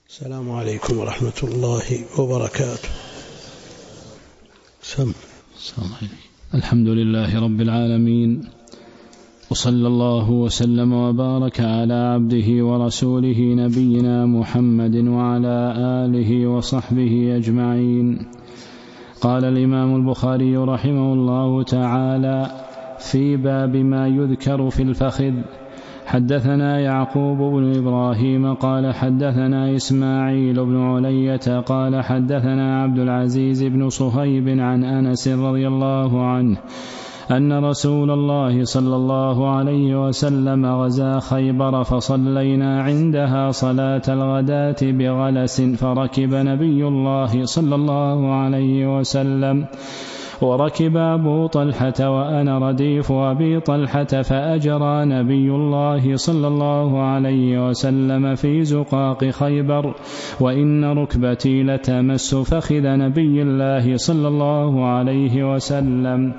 السلام عليكم ورحمة الله وبركاته. الحمد لله رب العالمين، وصلى الله وسلم وبارك على عبده ورسوله نبينا محمد وعلى آله وصحبه أجمعين. قال الإمام البخاري رحمه الله تعالى في باب ما يذكر في الفخذ: حدثنا يعقوب بن إبراهيم قال حدثنا إسماعيل بن علية قال حدثنا عبد العزيز بن صهيب عن أنس رضي الله عنه أن رسول الله صلى الله عليه وسلم غزا خيبر فصلينا عندها صلاة الغداة بغلس، فركب نبي الله صلى الله عليه وسلم وركب أبو طلحة وأنا رديف أبي طلحة، فأجرى نبي الله صلى الله عليه وسلم في زقاق خيبر، وإن ركبتي لتمس فخذ نبي الله صلى الله عليه وسلم،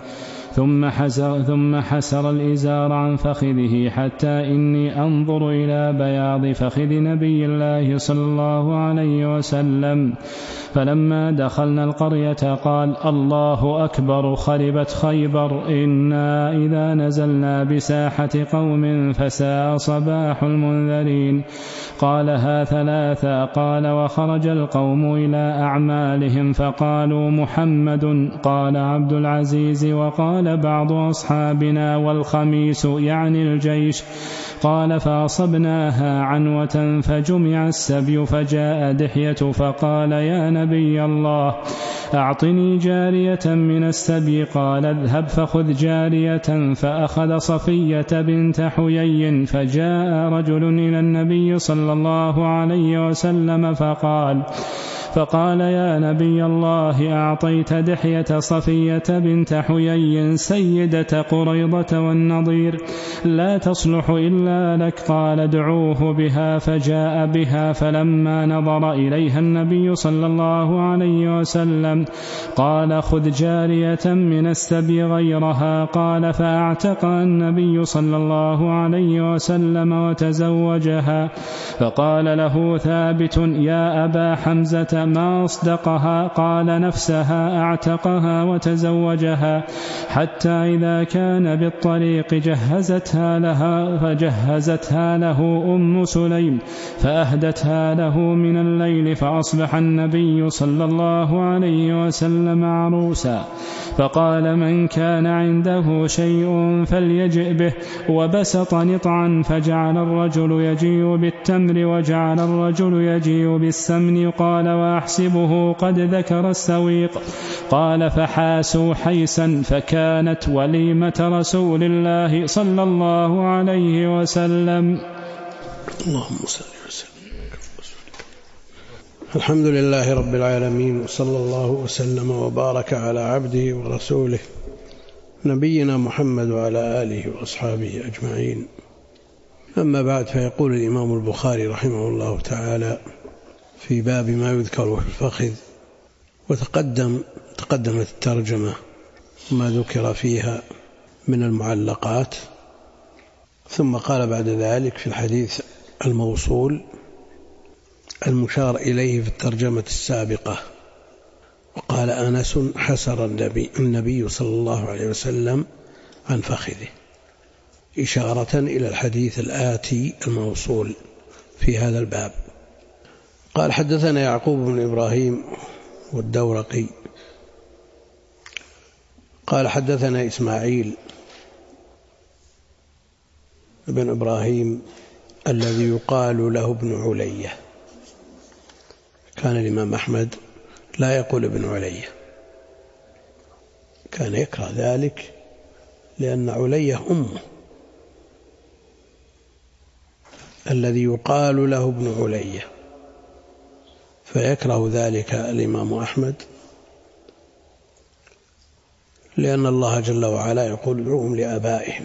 ثم حسر الإزار عن فخذه حتى إني أنظر إلى بياض فخذ نبي الله صلى الله عليه وسلم. فلما دخلنا القرية قال: الله أكبر، خربت خيبر، إنا إذا نزلنا بساحة قوم فساء صباح المنذرين. قالها ثلاثا. قال: وخرج القوم إلى أعمالهم فقالوا: محمد. قال عبد العزيز: وقال بعض أصحابنا: والخميس، يعني الجيش. قال: فأصبناها عنوة فجمع السبي، فجاء دحية فقال: يا نبي الله، أعطني جارية من السبي. قال: اذهب فخذ جارية. فأخذ صفية بنت حيي. فجاء رجل إلى النبي صلى الله عليه وسلم فقال: يا نبي الله، أعطيت دحية صفية بنت حيي سيدة قريضة والنضير، لا تصلح إلا لك. قال: ادعوه بها. فجاء بها، فلما نظر إليها النبي صلى الله عليه وسلم قال: خذ جارية من السبي غيرها. قال: فأعتق النبي صلى الله عليه وسلم وتزوجها. فقال له ثابت: يا أبا حمزة، ما أصدقها؟ قال: نفسها أعتقها وتزوجها، حتى إذا كان بالطريق فجهزتها له أم سليم فأهدتها له من الليل، فأصبح النبي صلى الله عليه وسلم عروسا. فقال: من كان عنده شيء فليجئ به. وبسط نطعا، فجعل الرجل يجيء بالتمر وجعل الرجل يجيء بالسمن. قال: وأحسبه قد ذكر السويق. قال: فحاسوا حيسا، فكانت وليمة رسول الله صلى الله عليه وسلم. اللهم صل وسلم. الحمد لله رب العالمين، وصلى الله وسلم وبارك على عبده ورسوله نبينا محمد وعلى آله وأصحابه أجمعين. أما بعد، فيقول الإمام البخاري رحمه الله تعالى في باب ما يذكر في الفخذ. وتقدمت الترجمة ما ذكر فيها من المعلقات، ثم قال بعد ذلك في الحديث الموصول المشار إليه في الترجمة السابقة، وقال: أنس حسر النبي صلى الله عليه وسلم عن فخذه، إشارة إلى الحديث الآتي الموصول في هذا الباب. قال: حدثنا يعقوب بن إبراهيم والدورقي قال: حدثنا إسماعيل بن إبراهيم الذي يقال له ابن علية. كان الإمام أحمد لا يقول ابن علية، كان يكره ذلك لأن علية أمه، الذي يقال له ابن علية، فيكره ذلك الإمام أحمد، لأن الله جل وعلا يقول: ادعوهم لآبائهم،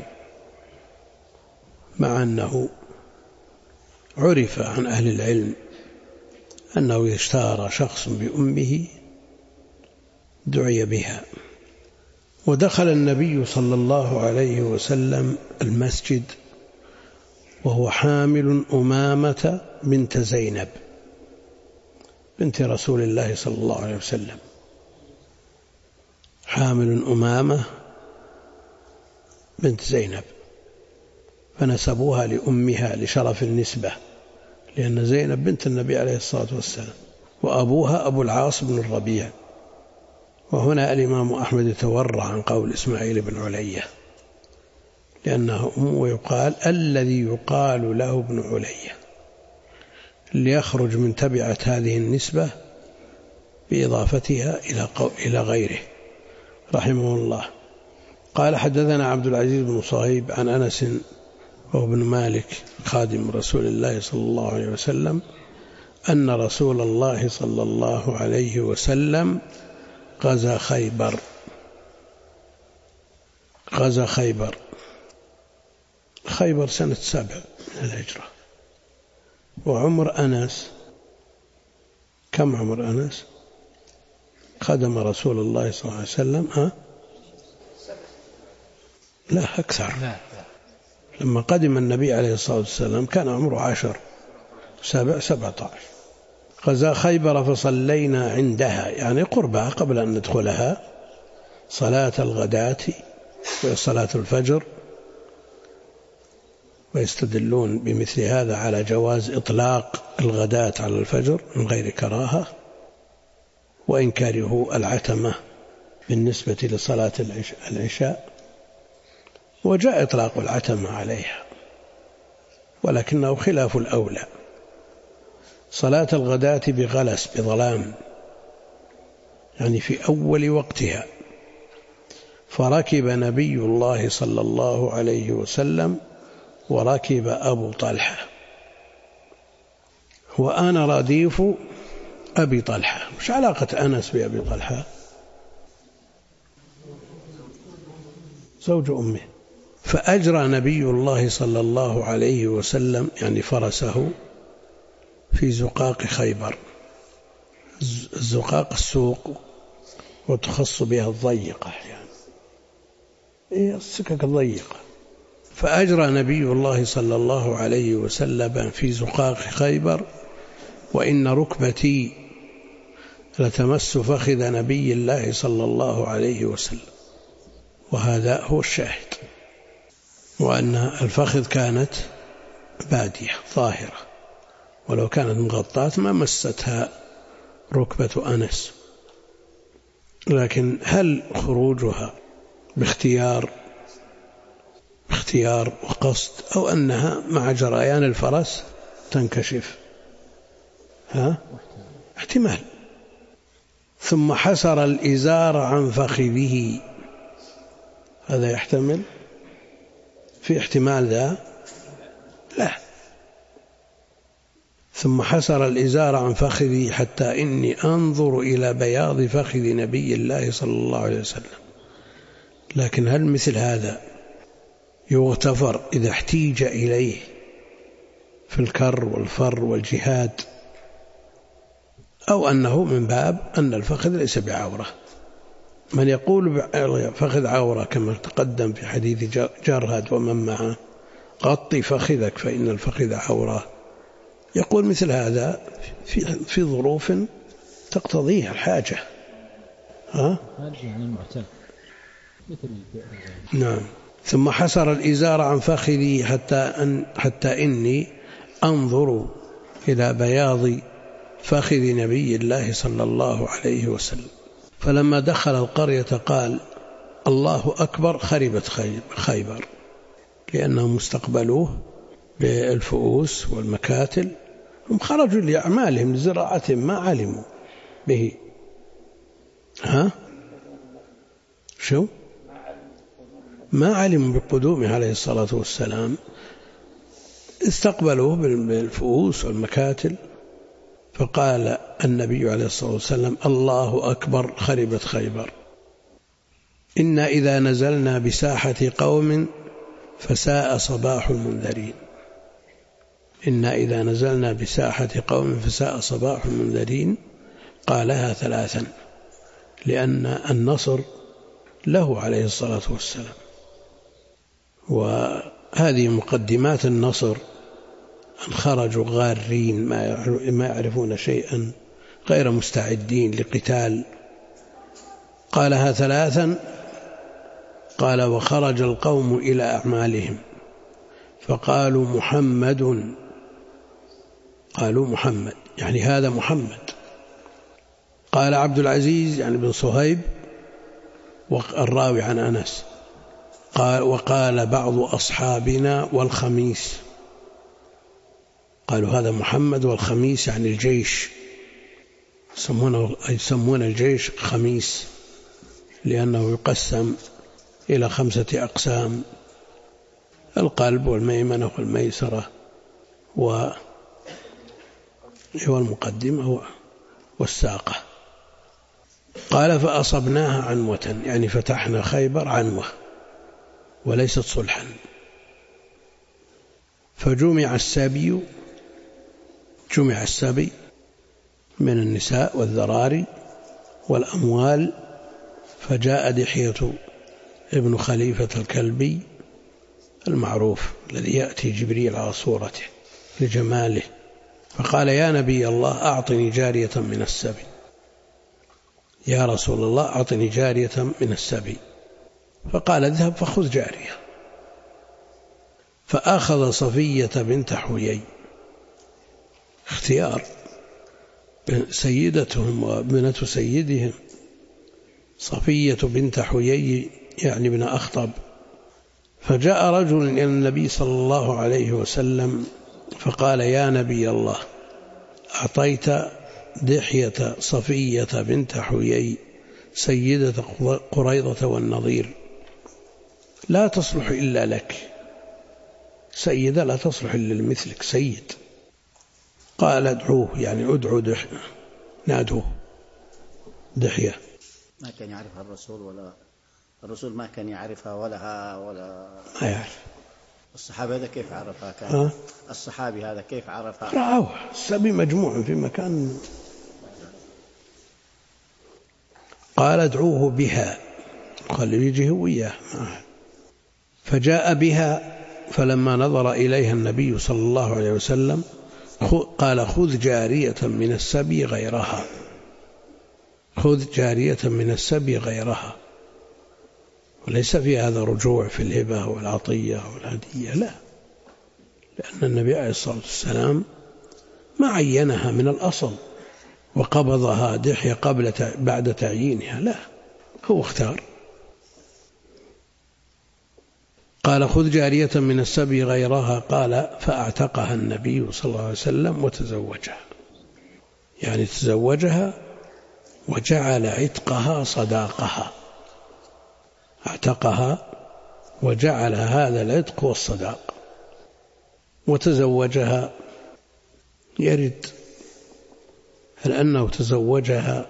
مع أنه عرف عن أهل العلم أنه إذا اشتهر شخص بأمه دعي بها. ودخل النبي صلى الله عليه وسلم المسجد وهو حامل أمامة بنت زينب بنت رسول الله صلى الله عليه وسلم، حامل أمامة بنت زينب، فنسبوها لأمها لشرف النسبة، لأن زينب بنت النبي عليه الصلاة والسلام، وأبوها أبو العاص بن الربيع. وهنا الإمام أحمد يتورع عن قول إسماعيل بن علية، لأنه يقال الذي يقال له ابن علية، ليخرج من تبعة هذه النسبة بإضافتها إلى غيره رحمه الله. قال حدثنا عبد العزيز بن صهيب عن أنس وابن مالك خادم رسول الله صلى الله عليه وسلم أن رسول الله صلى الله عليه وسلم غزا خيبر سنة 7 من الهجرة. وعمر أنس كم عمر أنس؟ خدم رسول الله صلى الله عليه وسلم لا أكثر. لما قدم النبي عليه الصلاة والسلام كان عمره 10 17. غزا خيبر فصلينا عندها، يعني قربها قبل أن ندخلها، صلاة الغداة وصلاة الفجر. ويستدلون بمثل هذا على جواز إطلاق الغداة على الفجر من غير كراهة، وإن كرهوا العتمة بالنسبة لصلاة العشاء، وجاء إطلاق العتمة عليها ولكنه خلاف الأولى. صلاة الغداة بغلس بظلام، يعني في أول وقتها. فركب نبي الله صلى الله عليه وسلم وركب أبو طلحة وأنا رديف أبي طلحة. مش علاقة أنس بأبي طلحة؟ زوج أمه. فأجرى نبي الله صلى الله عليه وسلم يعني فرسه في زقاق خيبر. الزقاق السوق وتخص بها الضيقة، يعني السكك الضيقة. فأجرى نبي الله صلى الله عليه وسلم في زقاق خيبر وإن ركبتي لتمس فخذ نبي الله صلى الله عليه وسلم. وهذا هو الشاهد، وأن الفخذ كانت بادية ظاهرة، ولو كانت مغطاة ما مستها ركبة أنس. لكن هل خروجها باختيار وقصد، أو أنها مع جريان الفرس تنكشف؟ احتمال. ثم حسر الإزار عن فخذه، هذا يحتمل، في احتمال ذا؟ لا. ثم حسر الإزار عن فخذي حتى إني أنظر إلى بياض فخذ نبي الله صلى الله عليه وسلم. لكن هل مثل هذا يغتفر إذا احتيج إليه في الكر والفر والجهاد، أو أنه من باب أن الفخذ ليس بعورة؟ من يقول فخذ عورة كما تقدم في حديث جرهد ومن معه غطي فخذك فإن الفخذ عورة، يقول مثل هذا في ظروف تقتضيها الحاجة. نعم. ثم حسر الإزار عن فخذي حتى إني أنظر إلى بياض فخذ نبي الله صلى الله عليه وسلم. فلما دخل القرية قال الله أكبر، خربت خيبر، لأنهم استقبلوه بالفؤوس والمكاتل. هم خرجوا لأعمالهم لزراعتهم ما علموا به. شو؟ ما علموا بقدومه عليه الصلاة والسلام، استقبلوه بالفؤوس والمكاتل. فقال النبي عليه الصلاة والسلام الله أكبر، خربت خيبر. إنا إذا نزلنا بساحة قوم فساء صباح المنذرين. إنا إذا نزلنا بساحة قوم فساء صباح المنذرين. قالها 3 لأن النصر له عليه الصلاة والسلام، وهذه مقدمات النصر، أن خرجوا غارين ما يعرفون شيئا غير مستعدين لقتال. قالها ثلاثا. قال: وخرج القوم إلى أعمالهم فقالوا محمد، قالوا محمد يعني هذا محمد. قال عبد العزيز يعني بن صهيب الراوي عن أنس وقال بعض أصحابنا والخميس، قالوا هذا محمد والخميس يعني الجيش، يسمون الجيش خميس لأنه يقسم إلى 5 أقسام: القلب والميمنة والميسرة والمقدمة والساقة. قال: فأصبناها عنوة يعني فتحنا خيبر عنوة وليست صلحا. فجمع السبي، جمع السبي من النساء والذراري والأموال، فجاء دحية ابن خليفة الكلبي المعروف الذي يأتي جبريل على صورته لجماله، فقال: يا نبي الله أعطني جارية من السبي، يا رسول الله أعطني جارية من السبي. فقال: اذهب فخذ جارية. فأخذ صفية بنت حيي، اختيار سيدتهم وابنة سيدهم، صفية بنت حيي يعني ابن أخطب. فجاء رجل إلى النبي صلى الله عليه وسلم فقال: يا نبي الله أعطيت دحية صفية بنت حيي سيدة قريظة والنضير، لا تصلح إلا لك، سيدة لا تصلح إلا لمثلك سيد. قال: ادعوه يعني ادعو دحية، نادوه دحية. ما كان يعرفها الرسول ولا الرسول ما كان يعرفها ولا ما يعرف. الصحابي هذا كيف عرفها؟ كان الصحابي هذا كيف عرفها؟ رأوه السبي مجموع في مكان. قال: ادعوه بها، قال يجيه وياه. فجاء بها، فلما نظر إليها النبي صلى الله عليه وسلم قال: خذ جارية من السبي غيرها، خذ جارية من السبي غيرها. وليس في هذا رجوع في الهبة والعطية والهدية، لا، لأن النبي عليه الصلاة والسلام ما عينها من الأصل وقبضها دحية بعد تعيينها، لا، هو اختار. قال: خذ جارية من السبي غيرها. قال: فأعتقها النبي صلى الله عليه وسلم وتزوجها، يعني تزوجها وجعل عتقها صداقها، اعتقها وجعل هذا العتق والصداق وتزوجها. يرد هل أنه تزوجها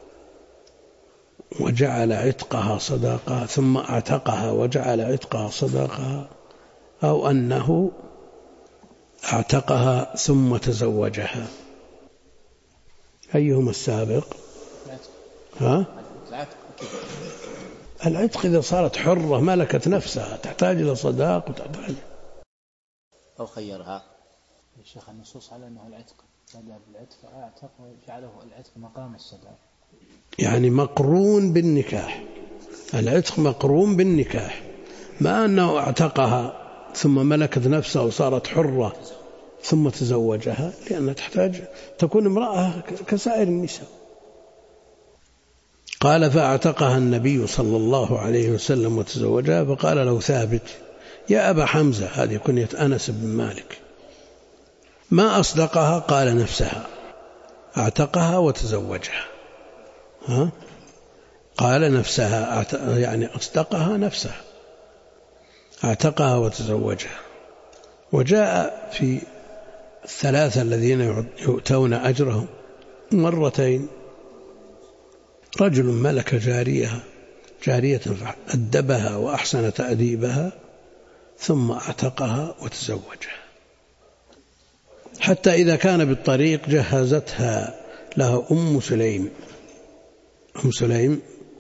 وجعل عتقها صداقها ثم اعتقها وجعل عتقها صداقها، أو أنه اعتقها ثم تزوجها؟ أيهما السابق؟ العتق إذا صارت حرة ملكت نفسها تحتاج إلى صداق وتحتاج أو خيرها. الشيخ النصوص على أنه العتق بدأ بالعتق فأعتق وجعله العتق مقام الصداق، يعني مقرون بالنكاح، العتق مقرون بالنكاح، ما أنه اعتقها ثم ملكت نفسها وصارت حرة ثم تزوجها، لأنها تحتاج تكون امرأة كسائر النساء. قال: فأعتقها النبي صلى الله عليه وسلم وتزوجها. فقال له ثابت: يا أبا حمزة، هذه كنية أنس بن مالك، ما أصدقها؟ قال: نفسها، اعتقها وتزوجها. قال: نفسها، يعني أصدقها نفسها، اعتقها وتزوجها. وجاء في 3 الذين يؤتون أجرهم مرتين: رجل ملك جارية فأدبها وأحسن تأديبها ثم اعتقها وتزوجها، حتى إذا كان بالطريق جهزتها لها أم سليم. أم سليم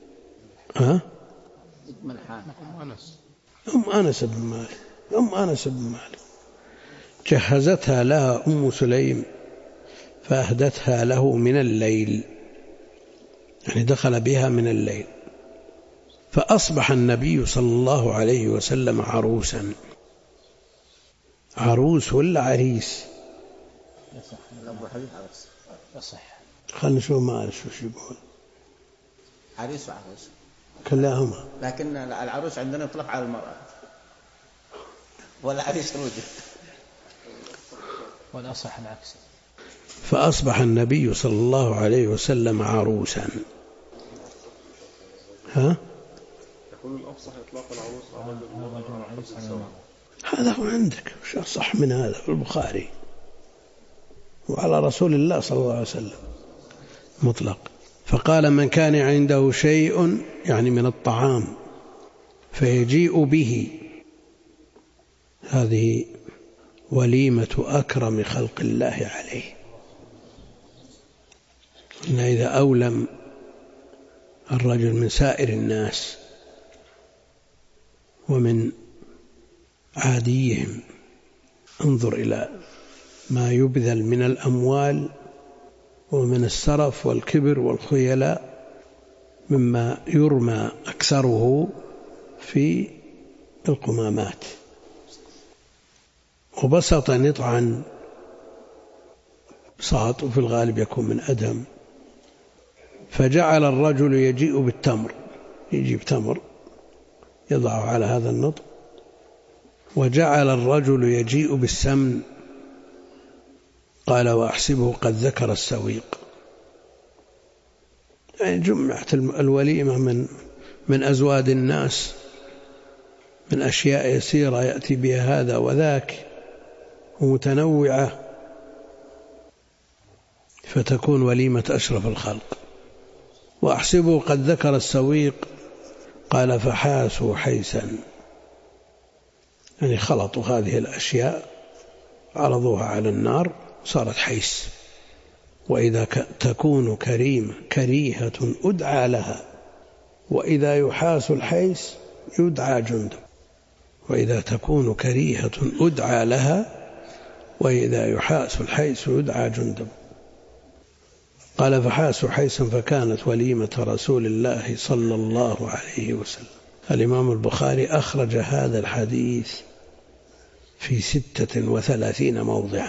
أم أنس بن مالك، جهزتها لها أم سليم فأهدتها له من الليل، يعني دخل بها من الليل. فأصبح النبي صلى الله عليه وسلم عروسا. عروس ولا عريس؟ خلنا نشوف ما شو يقول. عريس وعروس كلاهما، لكن العروس عندنا يطلق على المرأة، والعريس الوجه، والأصح العكس. فأصبح النبي صلى الله عليه وسلم عروسا. ها؟ يكون الأفصح إطلاق العروس على الرجل. هذا هو عندك، وش أصح من هذا في البخاري وعلى رسول الله صلى الله عليه وسلم مطلق. فقال: من كان عنده شيء يعني من الطعام فيجيء به. هذه وليمة أكرم خلق الله عليه. إن إذا أولم الرجل من سائر الناس ومن عاديهم، انظر إلى ما يبذل من الأموال ومن السرف والكبر والخيلاء مما يرمى أكثره في القمامات. وبسط نطعا بساط، وفي الغالب يكون من أدم. فجعل الرجل يجيء بالتمر، يجيب تمر يضعه على هذا النطع. وجعل الرجل يجيء بالسمن، قال: وأحسبه قد ذكر السويق. يعني جمعت الوليمة من أزواد الناس، من أشياء يسيرة يأتي بها هذا وذاك ومتنوعة، فتكون وليمة أشرف الخلق. وأحسبه قد ذكر السويق، قال: فحاسوا حيسا، يعني خلطوا هذه الأشياء عرضوها على النار صارت حيس. وإذا تكون كريهة أدعى لها، وإذا يحاس الحيس يدعى جندب. وإذا تكون كريهة أدعى لها، وإذا يحاس الحيس يدعى جندب. قال: فحاسوا حيسا فكانت وليمة رسول الله صلى الله عليه وسلم. الإمام البخاري أخرج هذا الحديث في 36 موضعا،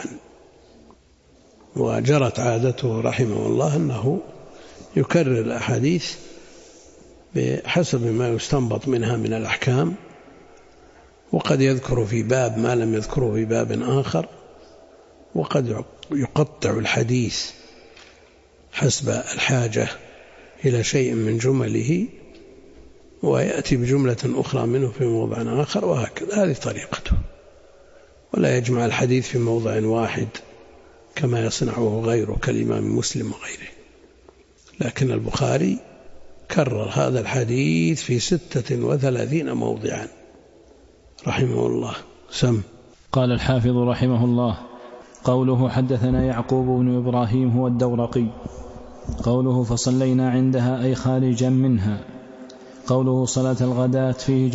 وجرت عادته رحمه الله أنه يكرر الأحاديث بحسب ما يستنبط منها من الأحكام، وقد يذكر في باب ما لم يذكره في باب آخر، وقد يقطع الحديث حسب الحاجة إلى شيء من جمله ويأتي بجملة أخرى منه في موضع آخر، وهكذا. هذه طريقته، ولا يجمع الحديث في موضع واحد كما يصنعه غيره كالإمام مسلم وغيره. لكن البخاري كرر هذا الحديث في 36 موضعا رحمه الله. سم. قال الحافظ رحمه الله: قوله حدثنا يعقوب بن إبراهيم هو الدورقي. قوله فصلينا عندها أي خارجا منها. قوله صلاة الغداة فيه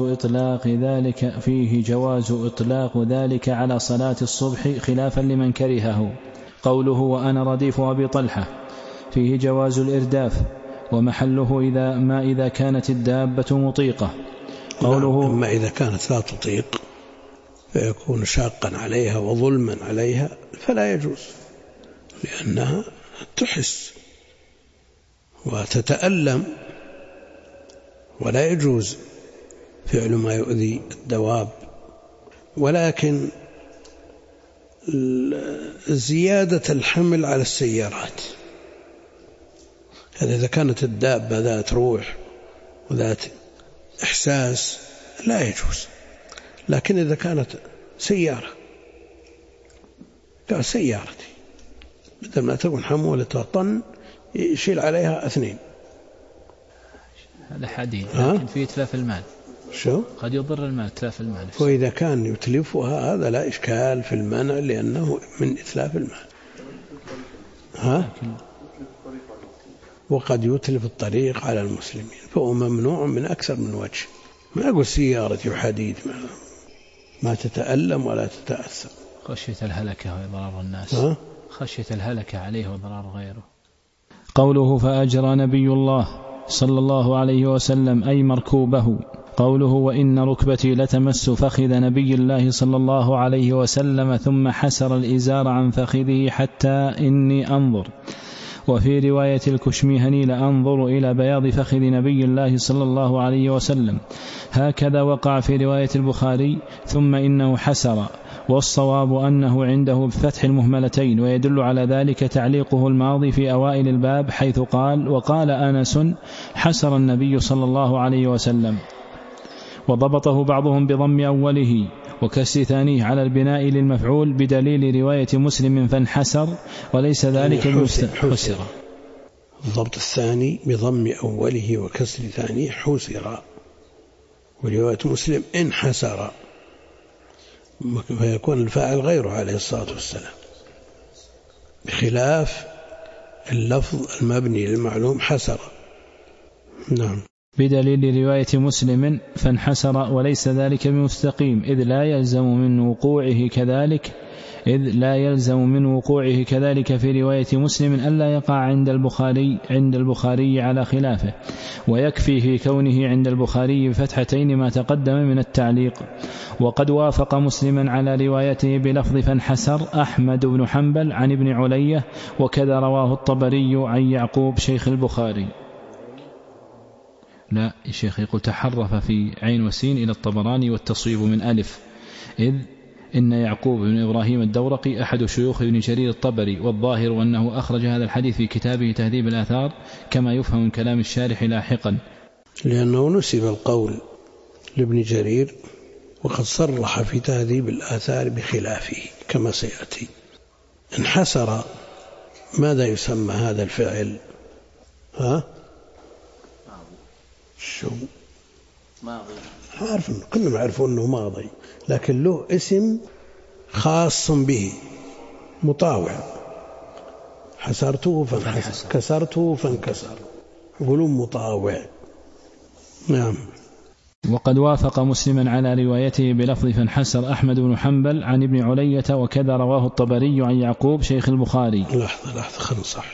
جواز إطلاق ذلك على صلاة الصبح خلافا لمن كرهه. قوله وأنا رديف أبي طلحة فيه جواز الإرداف، ومحله إذا كانت الدابة مطيقة. قوله أما إذا كانت لا تطيق فيكون شاقا عليها وظلما عليها فلا يجوز، لأنها تحس وتتألم، ولا يجوز فعل ما يؤذي الدواب. ولكن زيادة الحمل على السيارات، إذا كانت الدابة ذات روح وذات إحساس لا يجوز. لكن إذا كانت سيارة، قال سيارتي، بدل ما تكون حمولتها طن يشيل عليها 2. هذا حديث، لكن في إتلاف المال. شو؟ قد يضر المال، إتلاف المال. وإذا كان يتلفها هذا لا إشكال في المنع، لأنه من إتلاف المال. وقد يتلف الطريق على المسلمين، فهو ممنوع من أكثر من وجه. ما أقول سيارتي وحديد ما تتألم ولا تتأثر. خشية الهلكة وإضرار الناس. خشية الهلكة عليه وضرار غيره. قوله فأجرى نبي الله صلى الله عليه وسلم أي مركوبه. قوله وإن ركبتي لتمس فخذ نبي الله صلى الله عليه وسلم ثم حسر الإزار عن فخذه حتى إني أنظر. وفي رواية الكشميهني لأنظر إلى بياض فخذ نبي الله صلى الله عليه وسلم. هكذا وقع في رواية البخاري ثم إنه حسر، والصواب أنه عنده بفتح المهملتين، ويدل على ذلك تعليقه الماضي في أوائل الباب حيث قال وقال أنس حسر النبي صلى الله عليه وسلم. وضبطه بعضهم بضم أوله وكسر ثانيه على البناء للمفعول بدليل رواية مسلم فانحسر وليس ذلك حسر. الضبط الثاني بضم أوله وكسر ثانيه حسر، ورواية مسلم انحسر، فيكون الفاعل غيره عليه الصلاة والسلام، بخلاف اللفظ المبني للمعلوم حسر. نعم. بدليل رواية مسلم فانحسر وليس ذلك بمستقيم، إذ لا يلزم من وقوعه كذلك في رواية مسلم ألا يقع عند البخاري على خلافه، ويكفي في كونه عند البخاري بفتحتين ما تقدم من التعليق. وقد وافق مسلما على روايته بلفظ فانحسر أحمد بن حنبل عن ابن علية، وكذا رواه الطبري عن يعقوب شيخ البخاري. لا الشيخ يقول تحرف في عين وسين إلى الطبراني والتصويب من ألف، إذ إن يعقوب بن إبراهيم الدورقي أحد شيوخ ابن جرير الطبري، والظاهر أنه أخرج هذا الحديث في كتابه تهذيب الآثار كما يفهم من كلام الشارح لاحقا، لأنه نسب القول لابن جرير وقد صرح في تهذيب الآثار بخلافه كما سيأتي. انحسر ماذا يسمى هذا الفعل؟ شو ماضي، كلنا نعرف أنه ماضي، لكن له اسم خاص به مطاوع. حسرته فانحسر، كسرته فانكسر، يقولون مطاوع. نعم. وقد وافق مسلما على روايته بلفظ فانحسر أحمد بن حنبل عن ابن علية، وكذا رواه الطبري عن يعقوب شيخ البخاري. لحظة خلنا صح.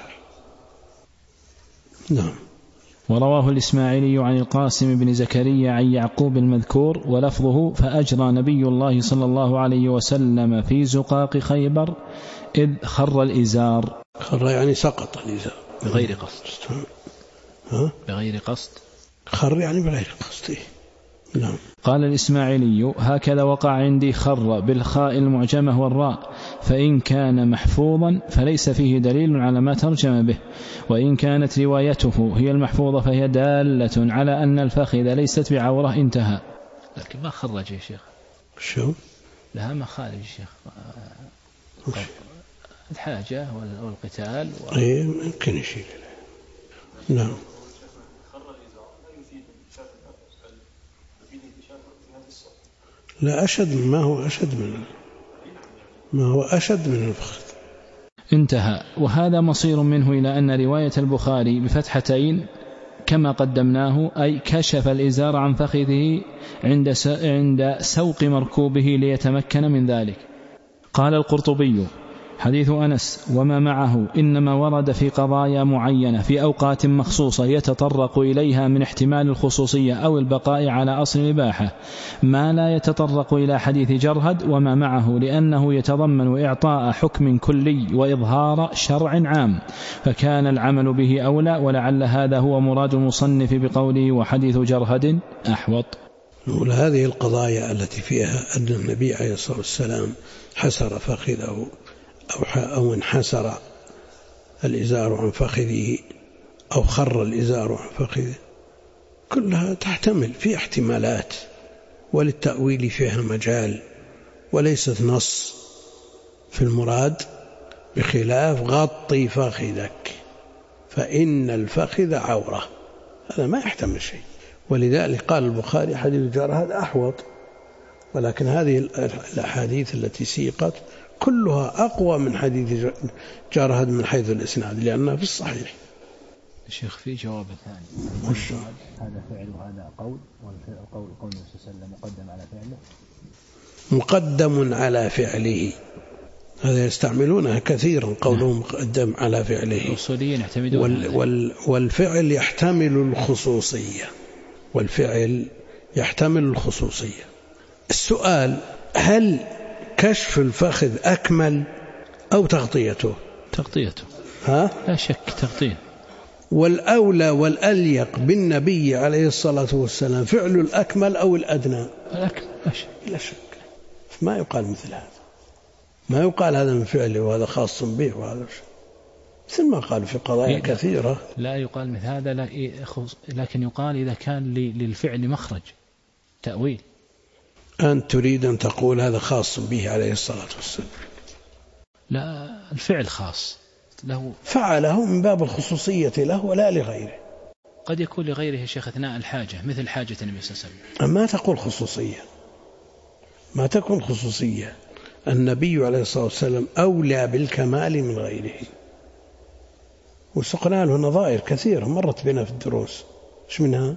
نعم. ورواه الإسماعيلي عن القاسم بن زكريا عن يعقوب المذكور، ولفظه فأجرى نبي الله صلى الله عليه وسلم في زقاق خيبر إذ خر الإزار. خر يعني سقط الإزار بغير قصد. بغير قصد. خر يعني بغير قصد. نعم. قال الإسماعيلي هكذا وقع عندي خر بالخاء المعجمة والراء، فإن كان محفوظا فليس فيه دليل على ما ترجم به، وإن كانت روايته هي المحفوظة فهي دالة على أن الفخذ ليست بعورة. انتهى. لكن ما خرج يا شيخ. شو؟ لها مخارج يا شيخ، الحاجة والقتال يمكن يشيل. نعم. لا أشد، ما هو أشد من الفخذ. انتهى. وهذا مصير منه إلى أن رواية البخاري بفتحتين كما قدمناه، أي كشف الإزار عن فخذه عند سوق مركوبه ليتمكن من ذلك. قال القرطبي حديث أنس وما معه إنما ورد في قضايا معينة في أوقات مخصوصة يتطرق إليها من احتمال الخصوصية أو البقاء على أصل الإباحة، ما لا يتطرق إلى حديث جرهد وما معه، لأنه يتضمن إعطاء حكم كلي وإظهار شرع عام، فكان العمل به أولى، ولعل هذا هو مراد المصنف بقوله وحديث جرهد أحوط. هذه القضايا التي فيها أن النبي عليه الصلاة والسلام حسر فخذه أو انحسر الإزار عن فخذه أو خر الإزار عن فخذه، كلها تحتمل في احتمالات، وللتأويل فيها مجال، وليست نص في المراد، بخلاف غطي فخذك فإن الفخذ عورة، هذا ما يحتمل شيء. ولذلك قال البخاري حديث جرهد أحوط، ولكن هذه الأحاديث التي سيقت كلها أقوى من حديث جرهد من حيث الإسناد، لأنها في الصحيح. الشيخ في جواب ثاني، هذا فعل وهذا قول، والقول قول النبي صلى الله عليه وسلم مقدم على فعله، مقدم على فعله، هذا يستعملونها كثيرا قولهم قدم على فعله. الأصوليين يعتمدون والفعل يحتمل الخصوصية، والفعل يحتمل الخصوصية. السؤال: هل كشف الفخذ أكمل أو تغطيته؟ تغطيته. لا شك تغطية. والأولى والأليق بالنبي عليه الصلاة والسلام فعل الأكمل أو الأدنى؟ الأكمل لا شك. ما يقال مثل هذا، ما يقال هذا من فعله وهذا خاص به وهذا مثل ما قال في قضايا كثيرة. لا يقال مثل هذا، لكن يقال إذا كان للفعل مخرج تأويل. أنت تريد أن تقول هذا خاص به عليه الصلاة والسلام؟ لا، الفعل خاص له، فعله من باب الخصوصية له ولا لغيره. قد يكون لغيره شيخ أثناء الحاجة، مثل حاجة النبي صلى الله عليه وسلم. ما تقول خصوصية، ما تكون خصوصية. النبي عليه الصلاة والسلام أولى بالكمال من غيره، وسقنا له نظائر كثيرة مرت بنا في الدروس. إيش منها؟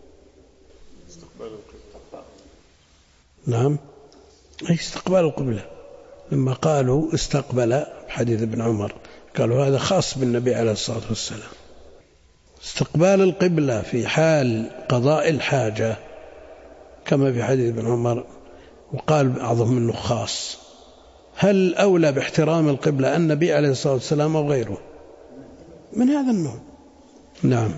نعم، أي استقبال القبلة. لما قالوا استقبل حديث ابن عمر قالوا هذا خاص بالنبي عليه الصلاة والسلام. استقبال القبلة في حال قضاء الحاجة كما في حديث ابن عمر، وقال بعضهم أنه خاص. هل أولى باحترام القبلة النبي عليه الصلاة والسلام أو غيره من هذا النوع؟ نعم.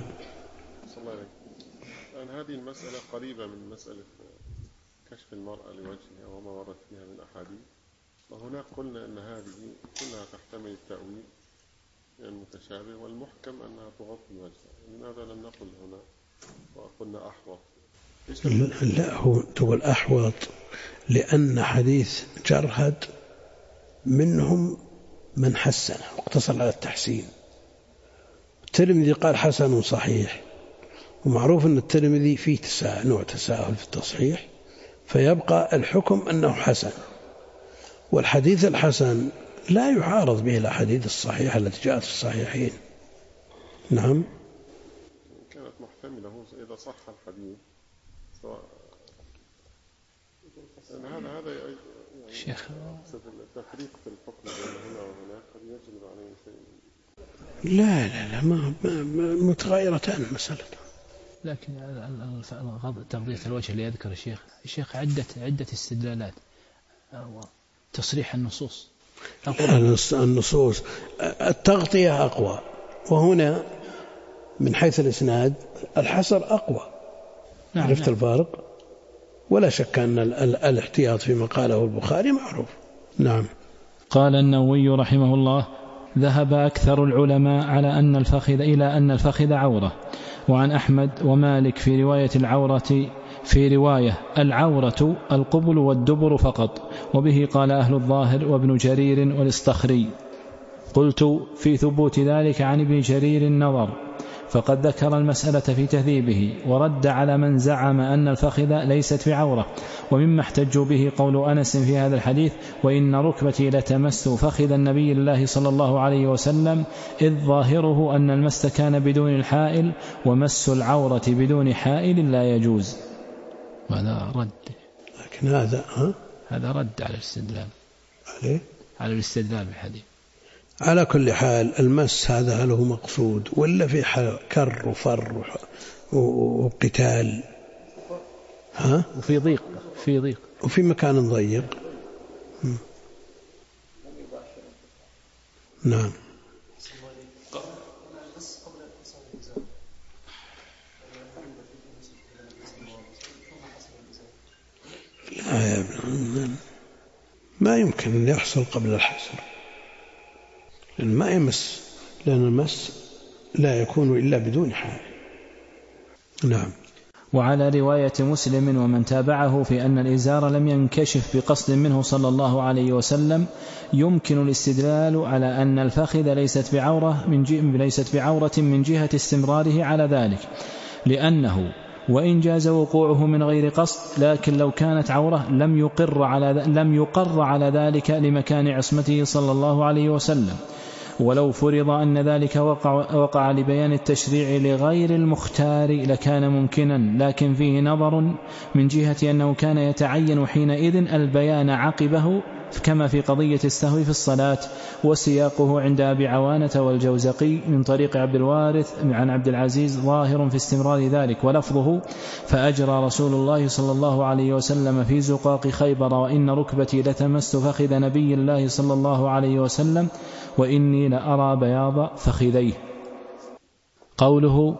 هذه المسألة قريبة من مسألة كشف المرأة لوجهها وما ورد فيها من أحاديث، وهناك قلنا أن هذه كلها تحتمل التأويل المتشابه، والمحكم أنها تغطي الوجه. لماذا لم نقل هنا وقلنا أحوط؟ لا، هو تقول أحوط لأن حديث جرهد منهم من حسن واقتصر على التحسين. الترمذي قال حسن صحيح، ومعروف أن الترمذي فيه نوع تساهل في التصحيح، فيبقى الحكم أنه حسن. والحديث الحسن لا يعارض به الأحاديث الصحيحة التي جاءت في الصحيحين. نعم، كانت محتملة إذا صح الحديث سواء هذا يعني شيخ التفريق في الحكم بين هنا وهناك قد يجلب عليه شيء. لا ما متغيرتان المسألة. لكن تغطية الوجه اللي يذكر الشيخ عدة استدلالات تصريح النصوص. النصوص التغطية أقوى، وهنا من حيث الإسناد الحصر أقوى. نعم. عرفت الفارق؟ ولا شك أن الاحتياط فيما قاله البخاري معروف. نعم. قال النووي رحمه الله: ذهب أكثر العلماء إلى أن الفخذ عورة. وعن أحمد ومالك في رواية العورة القبل والدبر فقط، وبه قال أهل الظاهر وابن جرير والاصطخري. قلت في ثبوت ذلك عن ابن جرير النظر، فقد ذكر المسألة في تهذيبه ورد على من زعم أن الفخذ ليست بعورة. ومما احتجوا به قول أنس في هذا الحديث: وإن ركبتي لتمس فخذ النبي الله صلى الله عليه وسلم، إذ ظاهره أن المس كان بدون الحائل، ومس العورة بدون حائل لا يجوز. وهذا رد، لكن هذا رد على الاستدلال على الاستدلال بالحديث. على كل حال المس هذا له مقصود ولا في كر وفر وقتال وفي ضيق وفي مكان ضيق. نعم. لا يا ابن، ما يمكن أن يحصل قبل الحصر، لأن ما يمس، لأن المس لا يكون إلا بدون حال. نعم. وعلى رواية مسلم ومن تابعه في أن الإزار لم ينكشف بقصد منه صلى الله عليه وسلم، يمكن الاستدلال على أن الفخذ ليست بعورة من جهة استمراره على ذلك، لأنه وإن جاز وقوعه من غير قصد، لكن لو كانت عورة لم يقر على ذلك لمكان عصمته صلى الله عليه وسلم. ولو فرض أن ذلك وقع لبيان التشريع لغير المختار لكان ممكنا، لكن فيه نظر من جهة أنه كان يتعين حينئذ البيان عقبه، كما في قضية السهو في الصلاة. وسياقه عند أبي عوانة والجوزقي من طريق عبد الوارث عن عبد العزيز ظاهر في استمرار ذلك، ولفظه فأجرى رسول الله صلى الله عليه وسلم في زقاق خيبر وإن ركبتي لتمس فخذ نبي الله صلى الله عليه وسلم وإني لأرى بياض فخذيه. قوله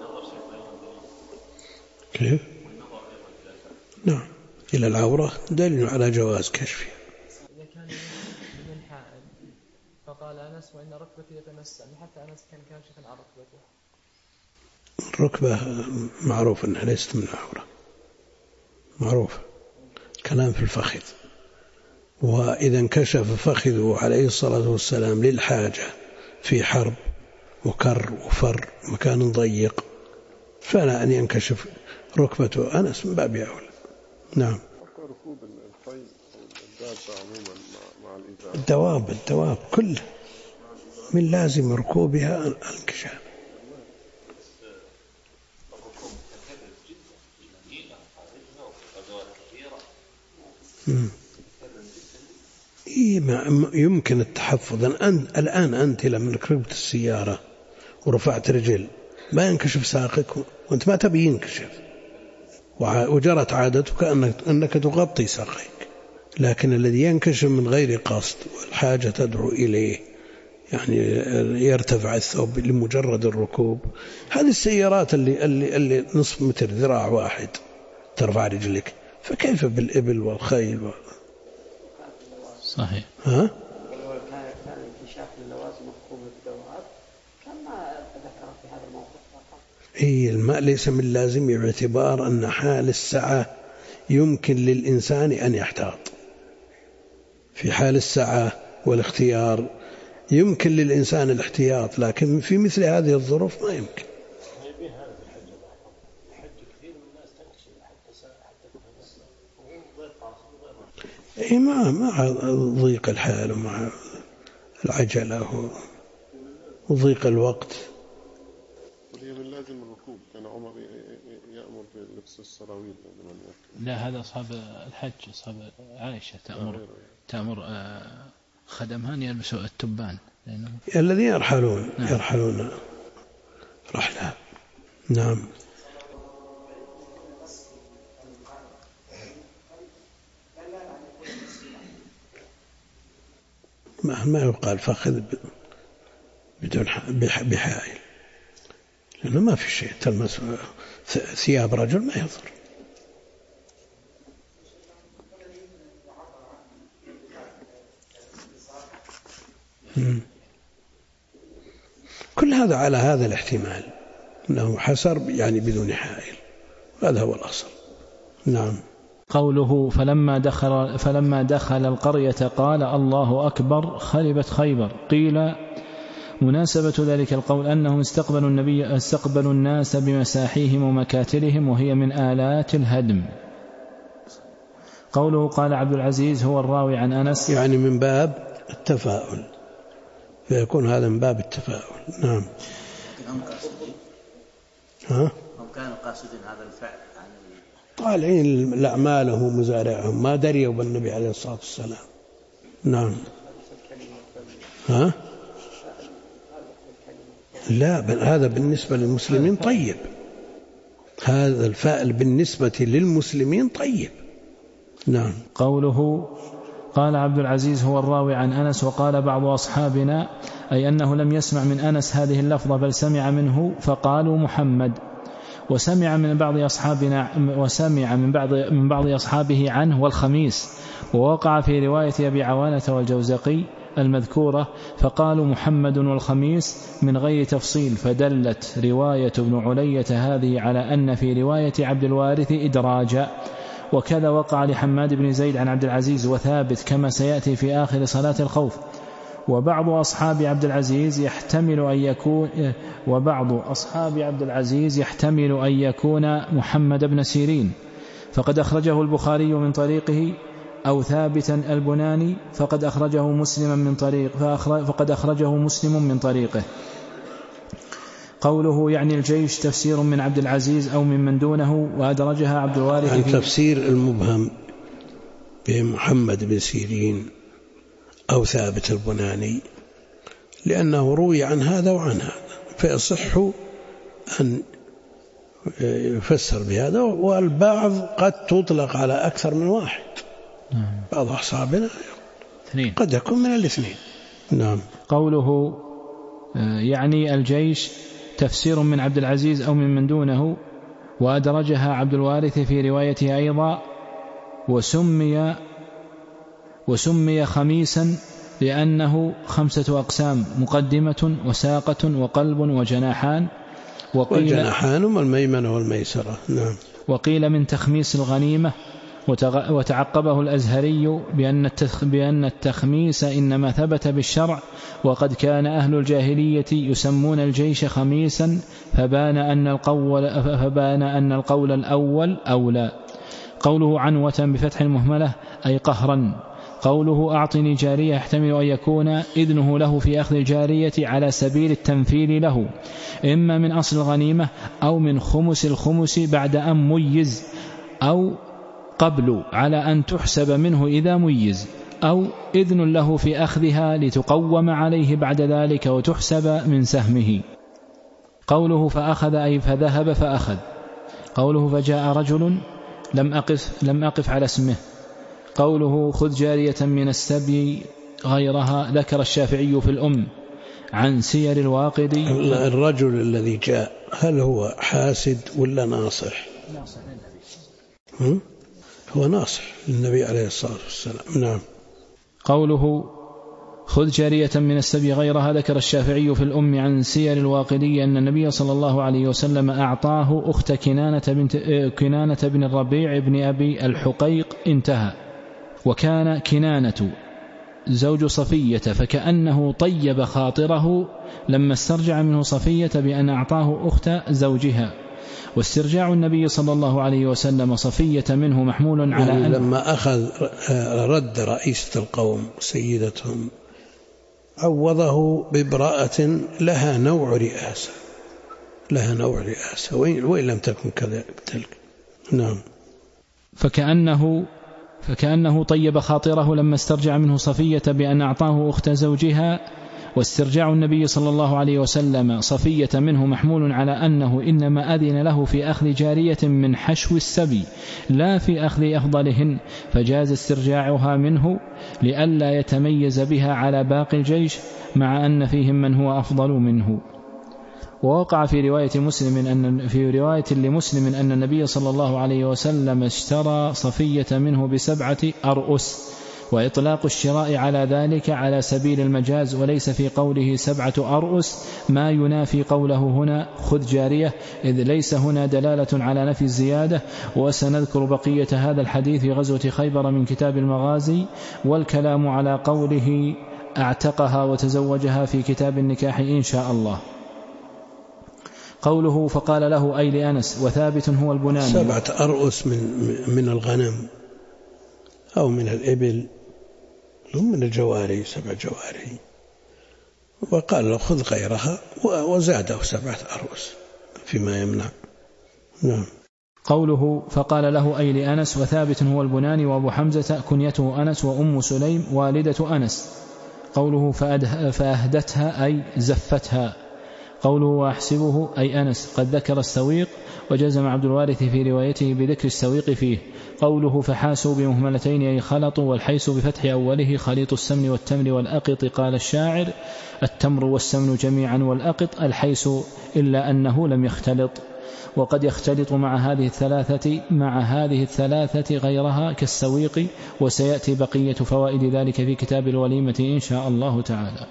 كيف؟ نعم إلى العورة دليل على جواز كشفها. إذا كان من حائل فقال أنس وإن ركبتي يتمس، حتى أنس كان كاشفا عن ركبته. الركبة معروف أنها ليست من العورة، معروف كلام في الفخذ. وإذا انكشف فخذه عليه الصلاة والسلام للحاجة في حرب وكر وفر مكان ضيق فلا أن ينكشف ركبته أنس من باب أولى. نعم. ركوب الخيل الدابة عموما مع الدواب كله من لازم ركوبها الانكشاف. يمكن التحفظ. الآن أنت لما ركبت السيارة ورفعت رجل ما ينكشف ساقك وأنت ما تبي ينكشف، وجرت عادتك أنك تغطي ساقيك، لكن الذي ينكشف من غير قصد والحاجة تدعو إليه يعني يرتفع الثوب لمجرد الركوب. هذه السيارات اللي نصف متر ذراع واحد ترفع رجلك، فكيف بالإبل والخيل صحيح. ها؟ ولو كان انكشاف اللوازم ركوب الدواب كما ذكر في هذا الموضوع. الماء ليس من لازم باعتبار أن حال السعة يمكن للإنسان أن يحتاط. في حال السعة والاختيار يمكن للإنسان الاحتياط، لكن في مثل هذه الظروف ما يمكن. مع ضيق الحال ومع العجلة وضيق الوقت. وهي من لازم الركوب. كان عمر يأمر بلبس السراويل. لا، هذا أصحاب الحج، أصحاب عائشة تأمر خدمها أن يلبسوا التبان الذين يرحلون رحلة. نعم. ما يقال فخذ بدون بحائل، لأنه ما في شيء تلمس ثياب رجل ما يضر. كل هذا على هذا الاحتمال أنه حسر يعني بدون حائل، هذا هو الأصل. نعم. قوله فلما دخل القرية قال الله أكبر خربت خيبر. قيل مناسبة ذلك القول أنهم استقبلوا الناس بمساحيهم ومكاتلهم وهي من آلات الهدم. قوله قال عبد العزيز هو الراوي عن أنس يعني من باب التفاؤل، فيكون هذا من باب التفاؤل. نعم. هم كانوا قاصدين هذا الفعل، طالعين لأعمالهم ومزارعهم، ما دريوا بالنبي عليه الصلاة والسلام. نعم. لا، هذا بالنسبة للمسلمين طيب، هذا الفعل بالنسبة للمسلمين طيب. نعم. قوله قال عبد العزيز هو الراوي عن أنس. وقال بعض أصحابنا أي أنه لم يسمع من أنس هذه اللفظة بل سمع منه فقالوا محمد. وسمع من بعض أصحابه عنه والخميس. ووقع في رواية أبي عوانة والجوزقي المذكورة فقالوا محمد والخميس من غير تفصيل، فدلت رواية ابن علية هذه على أن في رواية عبد الوارث إدراجا. وكذا وقع لحماد بن زيد عن عبد العزيز وثابت كما سيأتي في آخر صلاة الخوف. وبعض أصحاب عبد العزيز يحتمل أن يكون محمد بن سيرين، فقد أخرجه البخاري من طريقه، أو ثابتا البناني فقد أخرجه مسلم من طريقه. قوله يعني الجيش تفسير من عبد العزيز أو من دونه، وأدرجها عبد الوارث عن تفسير المبهم بمحمد بن سيرين أو ثابت البناني، لأنه روي عن هذا وعن هذا، فيصح أن يفسر بهذا. والبعض قد تطلق على أكثر من واحد، بعض أصحابنا قد يكون من الاثنين. نعم. قوله يعني الجيش تفسير من عبد العزيز أو من دونه، وأدرجها عبد الوارث في روايته أيضا، وسمي خميسا لأنه 5 أقسام: مقدمة وساقة وقلب وجناحان. والجناحان هما الميمنة والميسرة. نعم. وقيل من تخميس الغنيمة. وتعقبه الأزهري بأن التخميس إنما ثبت بالشرع، وقد كان أهل الجاهلية يسمون الجيش خميسا، فبان أن القول الأول أولى. قوله عنوة بفتح المهملة أي قهرا. قوله أعطني جارية يحتمل أن يكون إذنه له في أخذ الجارية على سبيل التنفيل له، إما من أصل الغنيمة أو من خمس الخمس بعد أن ميز، أو قبل على أن تحسب منه إذا ميز، أو إذن له في أخذها لتقوم عليه بعد ذلك وتحسب من سهمه. قوله فأخذ أي فذهب فأخذ. قوله فجاء رجل لم أقف على اسمه. قوله خذ جارية من السبي غيرها ذكر الشافعي في الأم عن سير الواقدي. الرجل الذي جاء هل هو حاسد ولا ناصح؟ ناصح للنبي. هو ناصح للنبي عليه الصلاة والسلام. نعم. قوله خذ جارية من السبي غيرها ذكر الشافعي في الأم عن سير الواقدي أن النبي صلى الله عليه وسلم أعطاه أخت كنانة بن الربيع بن أبي الحقيق. انتهى. وكان كنانة زوج صفية، فكأنه طيب خاطره لما استرجع منه صفية بأن أعطاه أخت زوجها. واسترجاع النبي صلى الله عليه وسلم صفية منه محمول على يعني لما أخذ رد رئيسة القوم سيدتهم عوضه بامرأة لها نوع رئاسة وإن لم تكن كذلك. نعم. فكأنه طيب خاطره لما استرجع منه صفية بأن أعطاه أخت زوجها. واسترجاع النبي صلى الله عليه وسلم صفية منه محمول على أنه إنما أذن له في أخذ جارية من حشو السبي لا في أخذ أفضلهن، فجاز استرجاعها منه لئلا يتميز بها على باقي الجيش مع أن فيهم من هو أفضل منه. ووقع في رواية لمسلم أن النبي صلى الله عليه وسلم اشترى صفية منه ب7 أرؤس، وإطلاق الشراء على ذلك على سبيل المجاز، وليس في قوله 7 أرؤس ما ينافي قوله هنا خذ جارية، إذ ليس هنا دلالة على نفي الزيادة. وسنذكر بقية هذا الحديث في غزوة خيبر من كتاب المغازي، والكلام على قوله اعتقها وتزوجها في كتاب النكاح إن شاء الله. قوله فقال له أي لأنس، وثابت هو البناني. 7 أرؤس من الغنم أو من الإبل، من الجواري 7 جواري، وقال له خذ غيرها وزاده 7 أرؤس فيما يمنع. نعم. قوله فقال له أي لأنس، وثابت هو البناني، وأبو حمزة كنيته أنس، وأم سليم والدة أنس. قوله فأهدتها أي زفتها. قوله وأحسبه أي أنس. قد ذكر السويق، وجزم عبد الوارث في روايته بذكر السويق فيه. قوله فحاسوا بمهملتين أي خلطوا، والحيس بفتح أوله خليط السمن والتمر والأقط. قال الشاعر التمر والسمن جميعا والأقط الحيس إلا أنه لم يختلط. وقد يختلط مع هذه الثلاثة غيرها كالسويق، وسيأتي بقية فوائد ذلك في كتاب الوليمة إن شاء الله تعالى.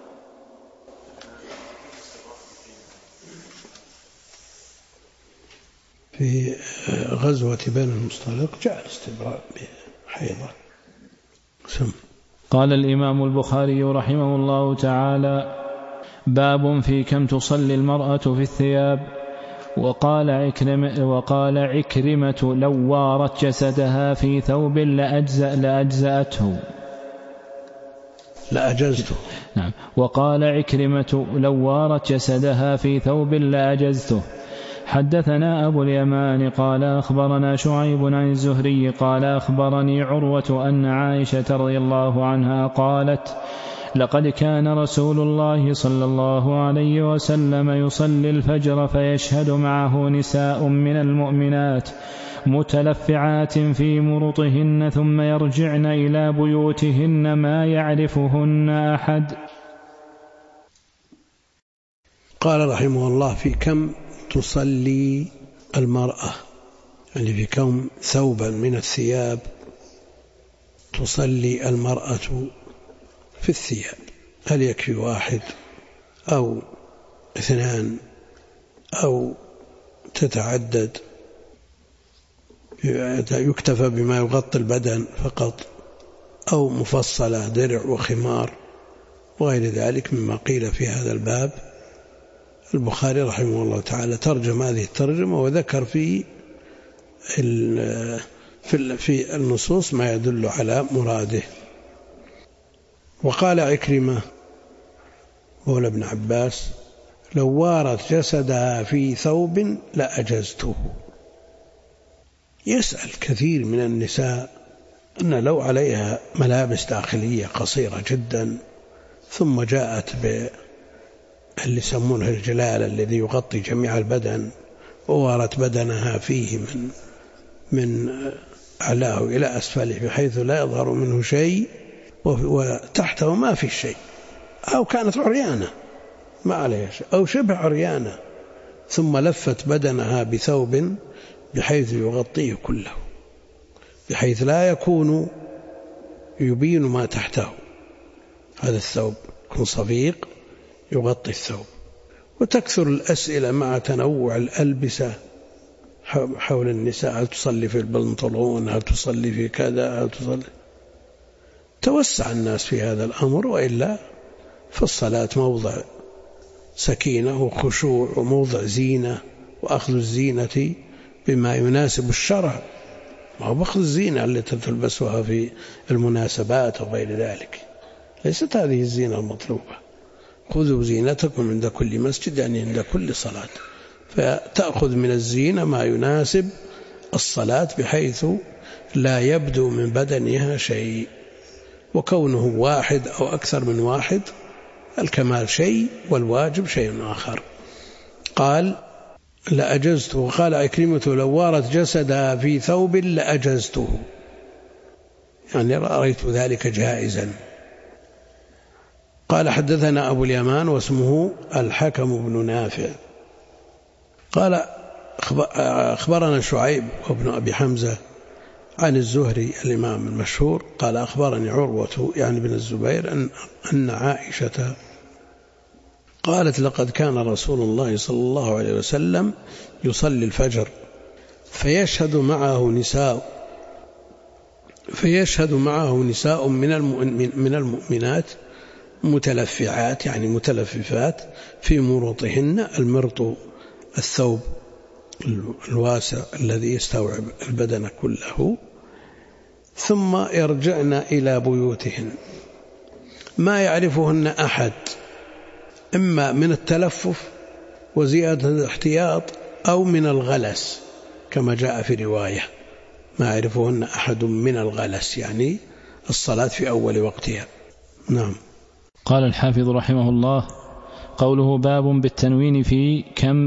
في غزوة بني المصطلق جاء الاستبراء بحيضة. قال الإمام البخاري رحمه الله تعالى: باب في كم تصلي المرأة في الثياب. وقال عكرمة لو وارت جسدها في ثوب لأجزأته. نعم. وقال عكرمة لو وارت جسدها في ثوب لأجزته. حدثنا أبو اليمان قال أخبرنا شعيب عن الزهري قال أخبرني عروة أن عائشة رضي الله عنها قالت لقد كان رسول الله صلى الله عليه وسلم يصلي الفجر فيشهد معه نساء من المؤمنات متلفعات في مرطهن ثم يرجعن إلى بيوتهن ما يعرفهن أحد. قال رحمه الله في كم تصلي المرأة، يعني في كم ثوبا من الثياب تصلي المرأة في الثياب، هل يكفي واحد أو اثنان أو تتعدد، يكتفى بما يغطي البدن فقط أو مفصلة درع وخمار وغير ذلك مما قيل في هذا الباب. البخاري رحمه الله تعالى ترجم هذه الترجمة وذكر في النصوص ما يدل على مراده. وقال عكرمة مولى ابن عباس لو وارت جسدها في ثوب لأجزته. يسأل كثير من النساء أن لو عليها ملابس داخلية قصيرة جدا ثم جاءت اللي يسمونه الجلال الذي يغطي جميع البدن ووارت بدنها فيه من أعلاه إلى أسفله بحيث لا يظهر منه شيء وتحته ما في شيء، أو كانت عريانة ما عليها شيء أو شبه عريانة ثم لفت بدنها بثوب بحيث يغطيه كله بحيث لا يكون يبين ما تحته، هذا الثوب يكون صفيق يغطي الثوب. وتكثر الأسئلة مع تنوع الألبسة حول النساء، هل تصلي في البنطلون، هل تصلي في كذا، هل تصلي. توسع الناس في هذا الأمر، وإلا فالصلاة موضع سكينة وخشوع وموضع زينة، وأخذ الزينة بما يناسب الشرع، ما هو بأخذ الزينة التي تلبسها في المناسبات وغير ذلك، ليست هذه الزينة المطلوبة. خذوا زينتكم عند كل مسجد، يعني عند كل صلاة، فتأخذ من الزينة ما يناسب الصلاة بحيث لا يبدو من بدنها شيء. وكونه واحد أو أكثر من واحد الكمال شيء والواجب شيء آخر. قال لأجزته. وقال عكرمة لو وارت جسدها في ثوب لأجزته، يعني رأيت ذلك جائزا. قال حدثنا أبو اليمان واسمه الحكم بن نافع قال أخبرنا شعيب وابن أبي حمزة عن الزهري الإمام المشهور قال أخبرني عروة يعني بن الزبير أن عائشة قالت لقد كان رسول الله صلى الله عليه وسلم يصلي الفجر فيشهد معه نساء من المؤمنات متلفعات، يعني متلففات في مرطهن. المرط الثوب الواسع الذي يستوعب البدن كله. ثم يرجعن إلى بيوتهن ما يعرفهن أحد، إما من التلفف وزيادة الاحتياط أو من الغلس كما جاء في رواية ما يعرفهن أحد من الغلس، يعني الصلاة في أول وقتها. نعم. قال الحافظ رحمه الله قوله باب بالتنوين في كم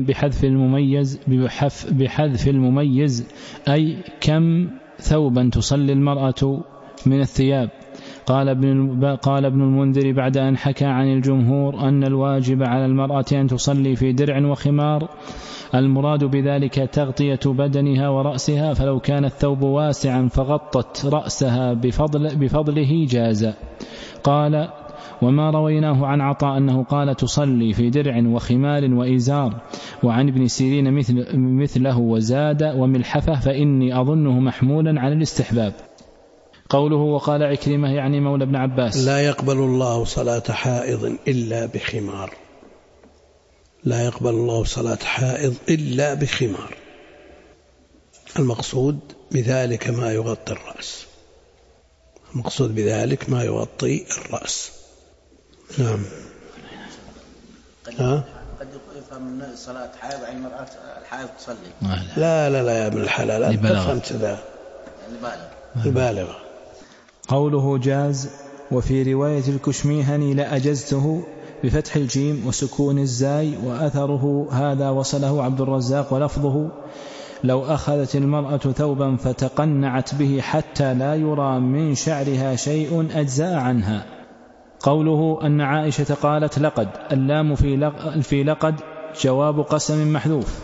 بحذف المميز أي كم ثوبا تصلي المرأة من الثياب. قال ابن المنذر بعد أن حكى عن الجمهور أن الواجب على المرأة أن تصلي في درع وخمار، المراد بذلك تغطية بدنها ورأسها، فلو كان الثوب واسعا فغطت رأسها بفضله جاز. قال وما رويناه عن عطاء أنه قال تصلي في درع وخمار وإزار، وعن ابن سيرين مثله وزاد وملحفة، فإني أظنه محمولا على الاستحباب. قوله وقال عكرمة يعني مولى ابن عباس لا يقبل الله صلاة حائض إلا بخمار، لا يقبل الله صلاة حائض إلا بخمار. المقصود بذلك ما يغطي الرأس، المقصود بذلك ما يغطي الرأس. نعم. قد يفهم من الصلاة حائض عن المرأة الحائض تصلي. لا يا ابن الحلال أنت فهمت ذا البالغة. قوله جاز وفي رواية الكشميهني لأجزته بفتح الجيم وسكون الزاي وأثره هذا وصله عبد الرزاق ولفظه لو أخذت المرأة ثوبا فتقنعت به حتى لا يرى من شعرها شيء أجزاء عنها. قوله أن عائشة قالت لقد، اللام في لقد جواب قسم محذوف.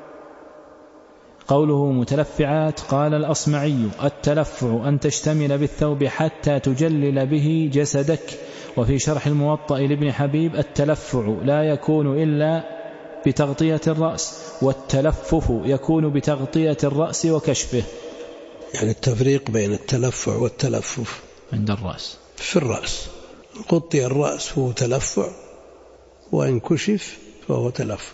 قوله متلفعات قال الأصمعي التلفع أن تشتمل بالثوب حتى تجلل به جسدك. وفي شرح الموطأ لابن حبيب التلفع لا يكون إلا بتغطية الرأس، والتلفف يكون بتغطية الرأس وكشفه. يعني التفريق بين التلفع والتلفف عند الرأس، في الرأس غطي الرأس فهو تلفع، وإن كشف فهو تلفف.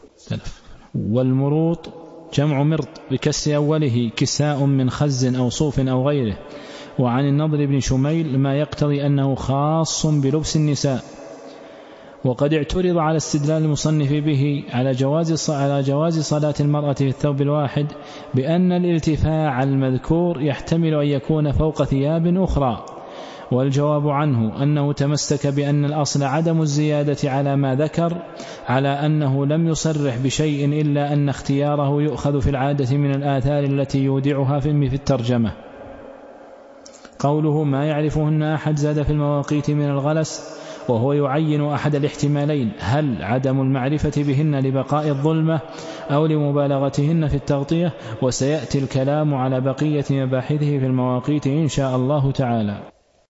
والمروط جمع مرط بكسر أوله كساء من خز أو صوف أو غيره. وعن النضر بن شميل ما يقتضي أنه خاص بلبس النساء. وقد اعترض على استدلال المصنف به على جواز صلاة المرأة في الثوب الواحد بأن الارتفاع المذكور يحتمل أن يكون فوق ثياب أخرى، والجواب عنه أنه تمسك بأن الأصل عدم الزيادة على ما ذكر، على أنه لم يصرح بشيء إلا أن اختياره يؤخذ في العادة من الآثار التي يودعها في الترجمة. قوله ما يعرفهن أحد زاد في المواقيت من الغلس، وهو يعين أحد الاحتمالين: هل عدم المعرفة بهن لبقاء الظلمة أو لمبالغتهن في التغطية؟ وسيأتي الكلام على بقية مباحثه في المواقيت إن شاء الله تعالى.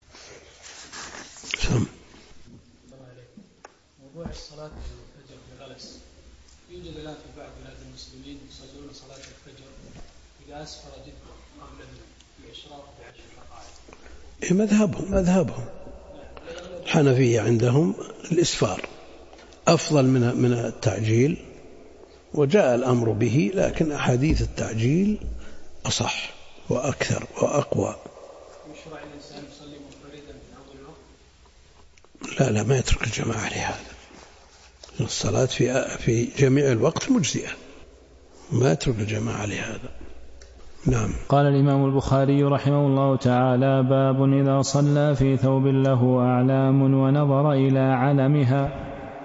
موضوع الصلاة الفجر بغلس يوجد الآن في بعض بلاد المسلمين يصلون صلاة الفجر إذا أسفر جدا قبل الإشراق ب10 دقائق. مذهبهم الحنفية عندهم الإسفار أفضل من التعجيل، وجاء الأمر به، لكن أحاديث التعجيل أصح وأكثر وأقوى. يشرع الإنسان يصلي منفردا في أول الوقت؟ لا ما يترك الجماعة لهذا. الصلاة في جميع الوقت مجزئة، ما يترك الجماعة لهذا. نعم. قال الإمام البخاري رحمه الله تعالى: باب إذا صلى في ثوب له أعلام ونظر إلى علمها.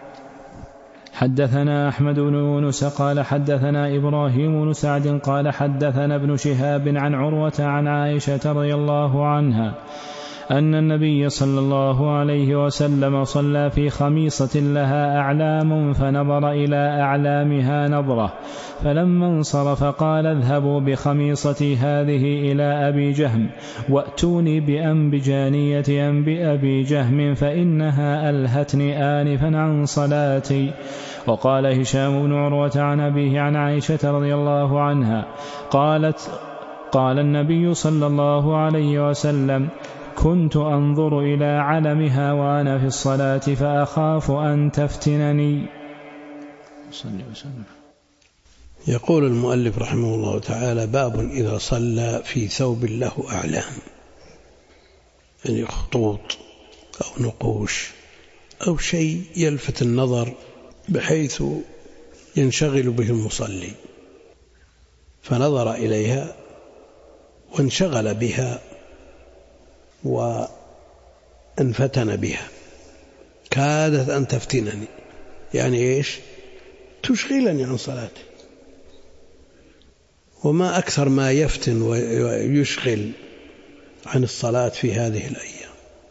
حدثنا أحمد بن يونس قال حدثنا إبراهيم بن سعد قال حدثنا ابن شهاب عن عروة عن عائشة رضي الله عنها أن النبي صلى الله عليه وسلم صلى في خميصة لها أعلام فنظر إلى أعلامها نظرة، فلما انصرف قال: اذهبوا بخميصتي هذه إلى أبي جهم وأتوني بأنبجانية أبي جهم فإنها ألهتني آنفا عن صلاتي. وقال هشام بن عروة عن أبيه عن عائشة رضي الله عنها قالت: قال النبي صلى الله عليه وسلم: كنت أنظر إلى علمها وأنا في الصلاة فأخاف أن تفتنني. يقول المؤلف رحمه الله تعالى: باب إذا صلى في ثوب له أعلام، يعني خطوط أو نقوش أو شيء يلفت النظر بحيث ينشغل به المصلي، فنظر إليها وانشغل بها وانفتن بها، كادت أن تفتنني، يعني إيش؟ تشغلني عن صلاتي. وما أكثر ما يفتن ويشغل عن الصلاة في هذه الأيام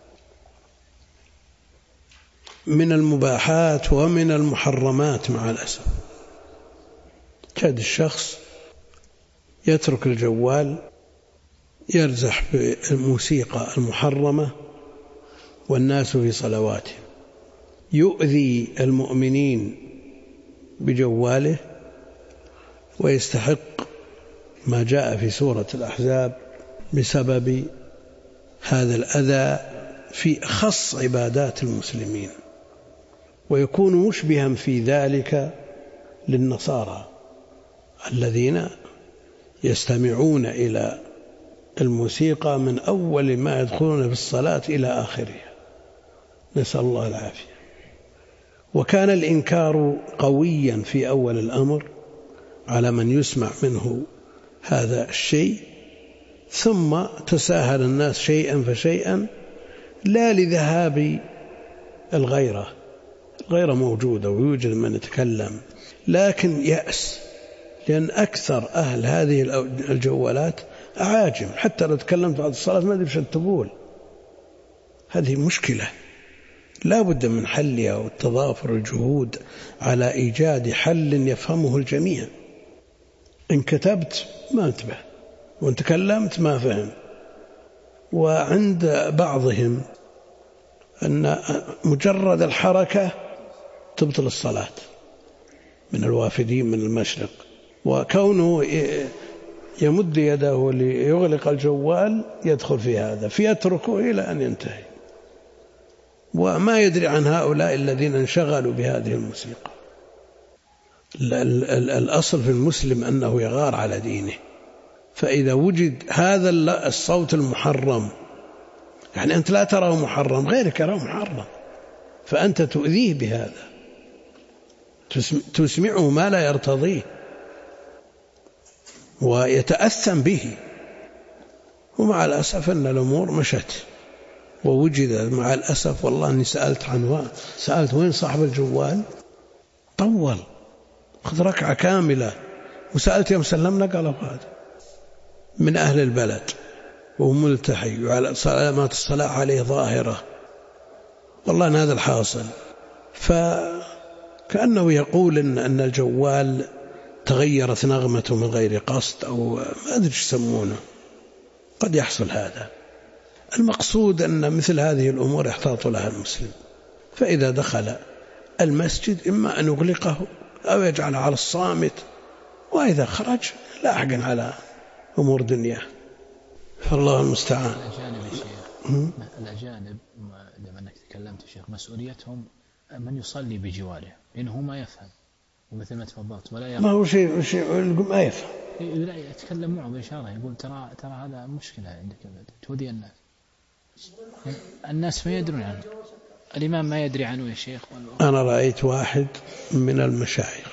من المباحات ومن المحرمات مع الأسف. كاد الشخص يترك الجوال يرزح بالموسيقى المحرمة والناس في صلواتهم، يؤذي المؤمنين بجواله ويستحق ما جاء في سورة الأحزاب بسبب هذا الأذى في أخص عبادات المسلمين، ويكون مشبها في ذلك للنصارى الذين يستمعون إلى الموسيقى من أول ما يدخلون في الصلاة إلى آخرها، نسأل الله العافية. وكان الإنكار قويا في أول الأمر على من يسمع منه هذا الشيء، ثم تساهل الناس شيئا فشيئا، لا لذهاب الغيرة موجودة ويوجد من يتكلم، لكن يأس، لأن أكثر أهل هذه الجوالات أعاجم، حتى لو تكلمت بعد الصلاة ما أدري وش تقول. هذه مشكلة لا بد من حلها، والتضافر الجهود على إيجاد حل يفهمه الجميع. إن كتبت ما انتبه، وإن تكلمت ما فهم. وعند بعضهم أن مجرد الحركة تبطل الصلاة من الوافدين من المشرق، وكونه يمد يده ليغلق الجوال يدخل في هذا، فيتركه إلى أن ينتهي، وما يدري عن هؤلاء الذين انشغلوا بهذه الموسيقى. الأصل في المسلم أنه يغار على دينه، فإذا وجد هذا الصوت المحرم، يعني أنت لا تراه محرم، غيرك يراه محرم، فأنت تؤذيه بهذا، تسمعه ما لا يرتضيه ويتأثم به. ومع الأسف أن الأمور مشت، ووجد مع الأسف، والله أني سألت وين صاحب الجوال، طول خذ ركعة كاملة، وسألت يوم سلمنا قالوا هذا من أهل البلد وملتحي وعلى علامات الصلاة عليه ظاهرة. والله أن هذا الحاصل. فكأنه يقول أن الجوال تغيرت نغمته من غير قصد، أو ما أدري ايش يسمونه، قد يحصل هذا. المقصود أن مثل هذه الأمور يحتاط لها المسلم، فإذا دخل المسجد إما أن يغلقه أو يجعل على الصامت، وإذا خرج لاحقا على أمور دنياه، فالله المستعان. الأجانب لما أنك تكلمت شيخ، مسؤوليتهم من يصلي بجواره، لأنه ما يفهم، ومثل ما تفضلت ولا يفهم. ما هو شيء ما يفهم، لا يتكلم معه بإشارة، يقول ترى هذا مشكلة عندك، تؤذي الناس ما يدرون عنه، الإمام ما يدري عنه يا شيخ. أنا رأيت واحد من المشايخ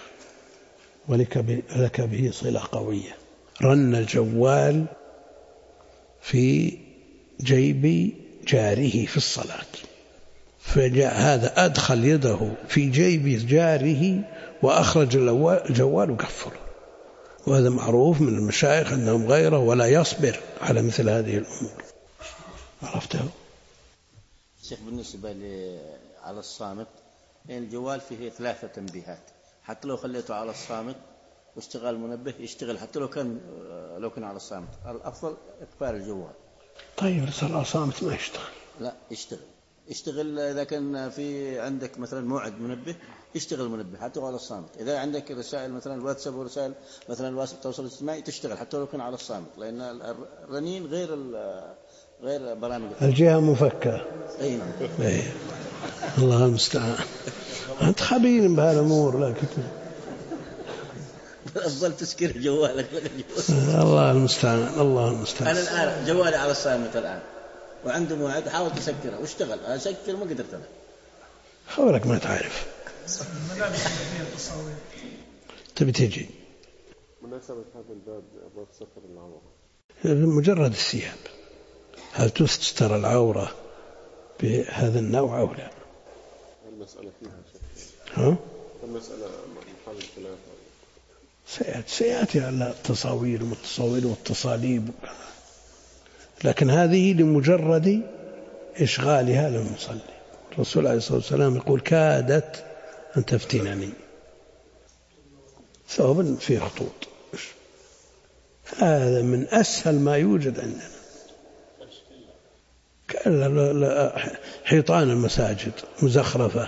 ولك به صلة قوية، رن الجوال في جيب جاره في الصلاة، فجاء هذا أدخل يده في جيب جاره وأخرج الجوال وقفله. وهذا معروف من المشايخ أنهم غيره ولا يصبر على مثل هذه الأمور. عرفته؟ شيخ بالنسبة على الصامت، يعني الجوال فيه 3 تنبيهات، حتى لو خليته على الصامت واشتغل المنبه يشتغل، حتى لو كان على الصامت، الأفضل إقفال الجوال. طيب صار على الصامت ما يشتغل؟ لا يشتغل إذا كان في عندك مثلا موعد منبه يشتغل المنبه حتى على الصامت. إذا عندك رسائل مثلا الواتساب ورسائل مثلا التواصل الاجتماعي تشتغل حتى لو كان على الصامت، لأن الرنين غير برامج الجهة مفكة. أي نعم. الله المستعان. أنت خبير بهالأمور، لكن أفضل تسكر جوالك. الله المستعان. أنا الآن جوالي على الصامت الآن، وعنده موعد، حاول تسكره واشتغل، أسكر ما قدرت أنا. خبرك ما تعرف. تبي تجي مناسبة هذا الباب أبواب ستر العورة، مجرد الثياب، هل تستر العورة بهذا النوع أو لا؟ المسألة فيها شيء. المسألة محل الخلاف. سيأتي على التصاوير والتصاليب، لكن هذه لمجرد إشغالها للمصلي. الرسول عليه الصلاة والسلام يقول كادت أن تفتنني، ثوب فيه خطوط. هذا من أسهل ما يوجد عندنا. حيطان المساجد مزخرفة،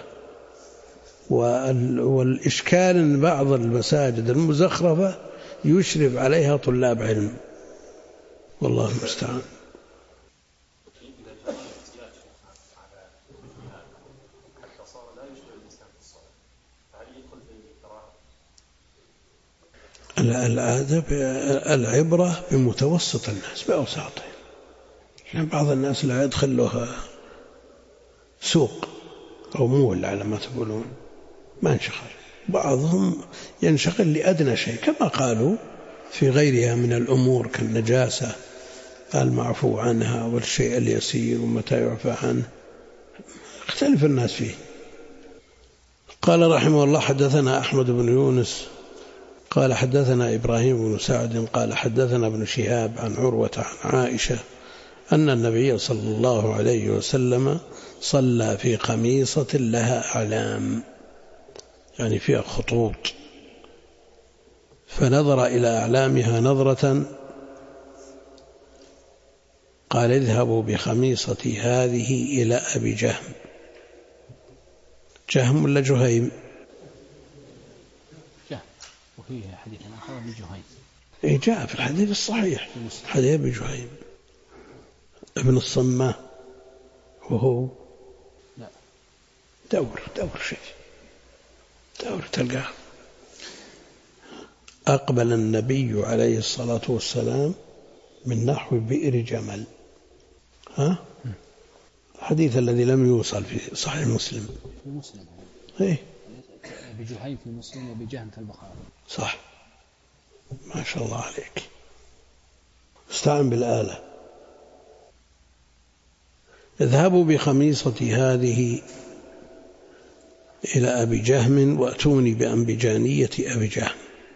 والإشكال أن بعض المساجد المزخرفة يشرف عليها طلاب علم، والله المستعان. العبرة بمتوسط الناس بأوساطهم، يعني بعض الناس لا يدخل له سوق أو مول على ما تقولون، ما انشغل. بعضهم ينشغل لأدنى شيء كما قالوا في غيرها من الأمور كالنجاسة المعفو عنها والشيء اليسير ومتى يعفى عنه، اختلف الناس فيه. قال رحمه الله حدثنا أحمد بن يونس قال حدثنا إبراهيم بن سعد قال حدثنا ابن شهاب عن عروة عن عائشة أن النبي صلى الله عليه وسلم صلى في قميصة لها أعلام، يعني فيها خطوط، فنظر إلى أعلامها نظرة قال اذهبوا بخميصتي هذه إلى أبي جهم. جهم ولا جهيم؟ جهم، وفيه حديث آخر بجهيم. إيه جاء في الحديث الصحيح حديث بجهيم ابن الصماء، وهو لا دور شيء دور تلقاه. أقبل النبي عليه الصلاة والسلام من نحو بئر جمل. الحديث الذي لم يوصل في صحيح مسلم. في مسلم إيه بجهيم في مسلم وبجهم في البخاري. صح، ما شاء الله عليك، استعن بالآلة. اذهبوا بخميصتي هذه إلى أبي جهم وأتوني بأنبجانية أبي جهم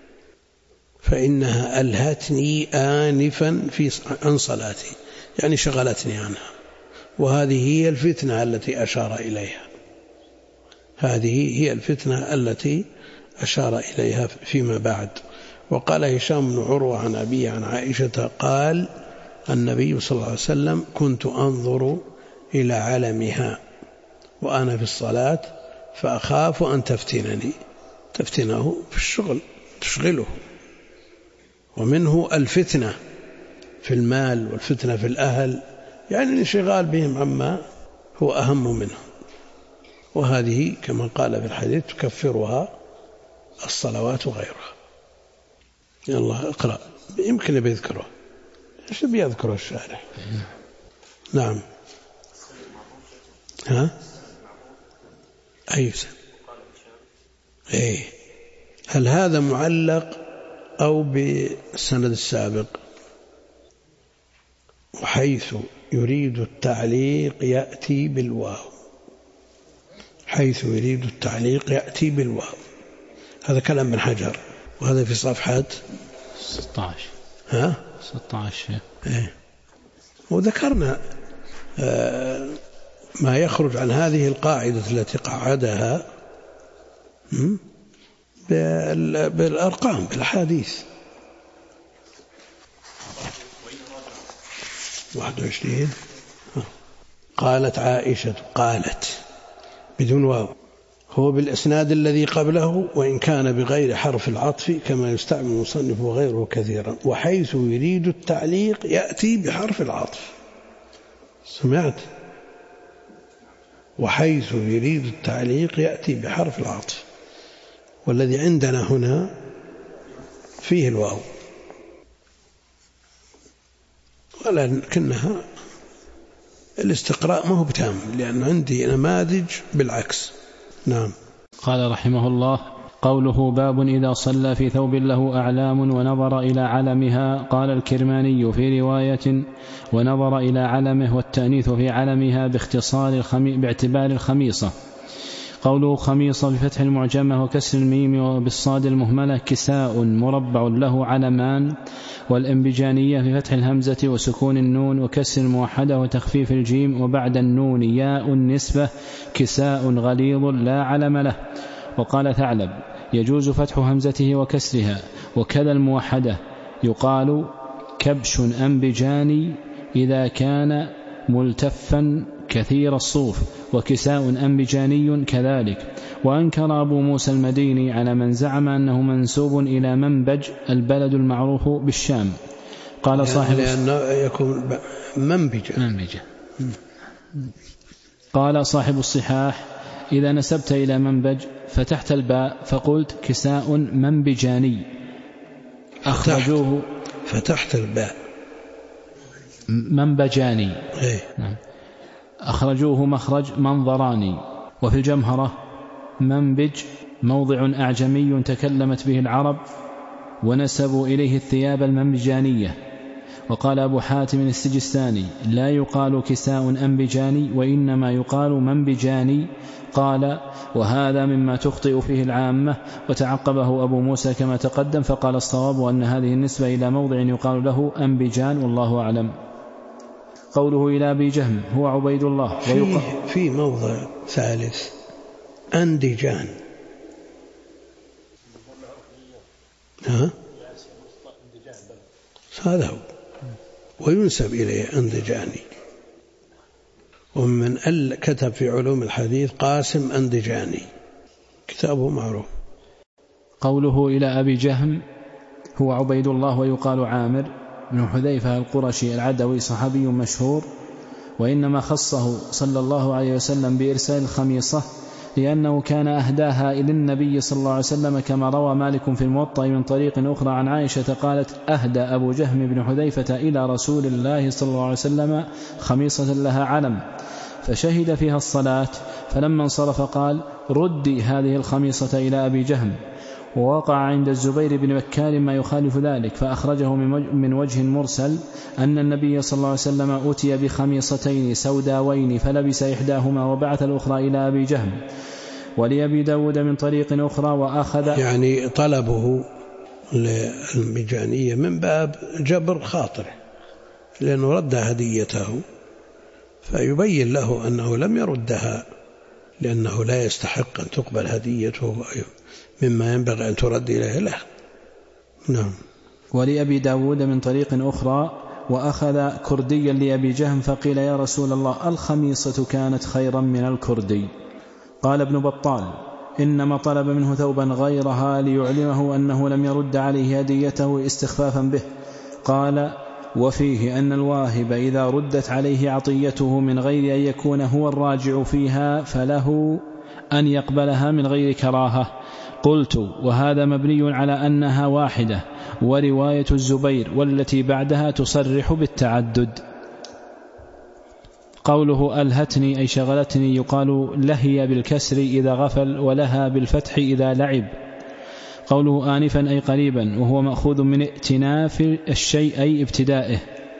فإنها ألهتني آنفا عن صلاتي، يعني شغلتني عنها، وهذه هي الفتنة التي أشار إليها، هذه هي الفتنة التي أشار إليها فيما بعد. وقال هشام بن عروة عن أبي عن عائشة قال النبي صلى الله عليه وسلم كنت أنظر إلى علمها وأنا في الصلاة فأخاف أن تفتنه في الشغل تشغله، ومنه الفتنة في المال والفتنة في الأهل، يعني الانشغال بهم عما هو أهم منهم، وهذه كما قال في الحديث تكفرها الصلوات وغيرها. يلا اقرأ، يمكن بيذكره، ايش بيذكره الشارح؟ نعم. أي هل هذا معلق أو بالسند السابق؟ وحيث يريد التعليق يأتي بالواو، حيث يريد التعليق يأتي بالواو، هذا كلام من حجر، وهذا في صفحة 16. 16. إيه. وذكرنا ما يخرج عن هذه القاعدة التي قعدها بالأرقام بالحديث. 21 قالت عائشة قالت بدون واو، هو بالإسناد الذي قبله وإن كان بغير حرف العطف كما يستعمل المصنف وغيره كثيرا، وحيث يريد التعليق يأتي بحرف العطف. سمعت؟ وحيث يريد التعليق يأتي بحرف العطف، والذي عندنا هنا فيه الواو، ولكنها الاستقراء ما هو بتام لأن عندي نماذج بالعكس. نعم. قال رحمه الله قوله باب إذا صلى في ثوب له أعلام ونظر إلى علمها. قال الكرماني في رواية ونظر إلى علمه والتأنيث في علمها باعتبار الخميصة. قوله خميصة بفتح المعجمة وكسر الميم وبالصاد المهملة كساء مربع له علمان، والانبجانية بفتح الهمزة وسكون النون وكسر الموحدة وتخفيف الجيم وبعد النون ياء النسبة كساء غليظ لا علم له. وقال ثعلب يجوز فتح همزته وكسرها، وكذا الموحدة يقال كبش أنبجاني إذا كان ملتفا كثير الصوف، وكساء أنبجاني كذلك. وأنكر أبو موسى المديني على من زعم أنه منسوب إلى منبج البلد المعروف بالشام. قال صاحب لأنه يكون منبجة. قال صاحب الصحاح إذا نسبت إلى منبج فتحت الباء فقلت كساء منبجاني. أخرجوه فتحت الباء منبجاني. نعم. أخرجوه مخرج منظراني. وفي الجمهرة منبج موضع أعجمي تكلمت به العرب ونسبوا إليه الثياب المنبجانية. وقال أبو حاتم السجستاني: لا يقال كساء أنبجاني وإنما يقال منبجاني. قال: وهذا مما تخطئ فيه العامة. وتعقبه أبو موسى كما تقدم، فقال: الصواب أن هذه النسبة إلى موضع يقال له أنبجان، والله أعلم. قوله إلى أبي جهم هو عبيد الله. في موضع ثالث أندجان، هذا هو، وينسب إليه أندجاني. ومن كتب في علوم الحديث قاسم أندجاني، كتابه معروف. قوله إلى أبي جهم هو عبيد الله ويقال عامر بن حذيفة القرشي العدوي، صحابي مشهور، وإنما خصه صلى الله عليه وسلم بإرسال الخميصة لأنه كان أهداها إلى النبي صلى الله عليه وسلم، كما روى مالك في الموطأ من طريق أخرى عن عائشة قالت: أهدى أبو جهم بن حذيفة إلى رسول الله صلى الله عليه وسلم خميصة لها علم، فشهد فيها الصلاة، فلما انصرف قال: ردي هذه الخميصة إلى أبي جهم. ووقع عند الزبير بن بكار ما يخالف ذلك، فأخرجه من وجه مرسل أن النبي صلى الله عليه وسلم أتي بخميصتين سوداوين فلبس إحداهما وبعث الأخرى إلى أبي جهم. ولأبي داود من طريق أخرى وأخذ، يعني طلبه للمجانية من باب جبر خاطره، لأنه رد هديته، فيبين له أنه لم يردها لأنه لا يستحق أن تقبل هديته مما ينبغي أن ترد إليه له. نعم. ولأبي داود من طريق أخرى وأخذ كرديا لأبي جهم فقيل: يا رسول الله، الخميصة كانت خيرا من الكردي. قال ابن بطال: إنما طلب منه ثوبا غيرها ليعلمه أنه لم يرد عليه هديته استخفافا به. قال: وفيه أن الواهب إذا ردت عليه عطيته من غير أن يكون هو الراجع فيها فله أن يقبلها من غير كراهة. قلت: وهذا مبني على أنها واحدة، ورواية الزبير والتي بعدها تصرح بالتعدد. قوله ألهتني أي شغلتني، يقال لهي بالكسر إذا غفل، ولها بالفتح إذا لعب. قوله آنفا أي قريبا، وهو مأخوذ من ائتناف الشيء أي ابتدائه.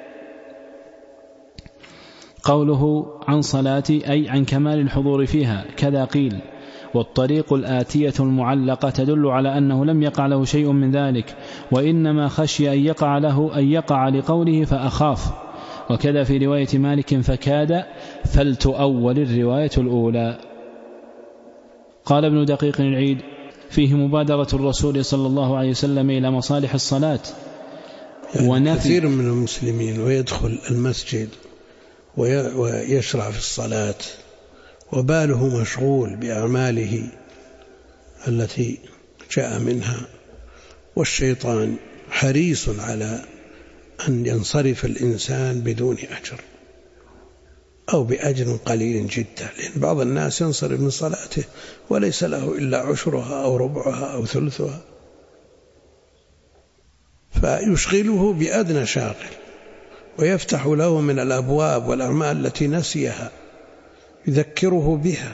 قوله عن صلاتي أي عن كمال الحضور فيها، كذا قيل. والطريق الآتية المعلقة تدل على أنه لم يقع له شيء من ذلك، وإنما خشي أن يقع له، أن يقع لقوله فأخاف. وكذا في رواية مالك فكاد، فلتؤول الرواية الأولى. قال ابن دقيق العيد: فيه مبادرة الرسول صلى الله عليه وسلم إلى مصالح الصلاة. يعني كثير من المسلمين ويدخل المسجد ويشرع في الصلاة وباله مشغول بأعماله التي جاء منها، والشيطان حريص على أن ينصرف الإنسان بدون أجر أو بأجر قليل جدا، لأن بعض الناس ينصرف من صلاته وليس له إلا عشرها أو ربعها أو ثلثها، فيشغله بأدنى شاغل ويفتح له من الأبواب والأعمال التي نسيها يذكره بها.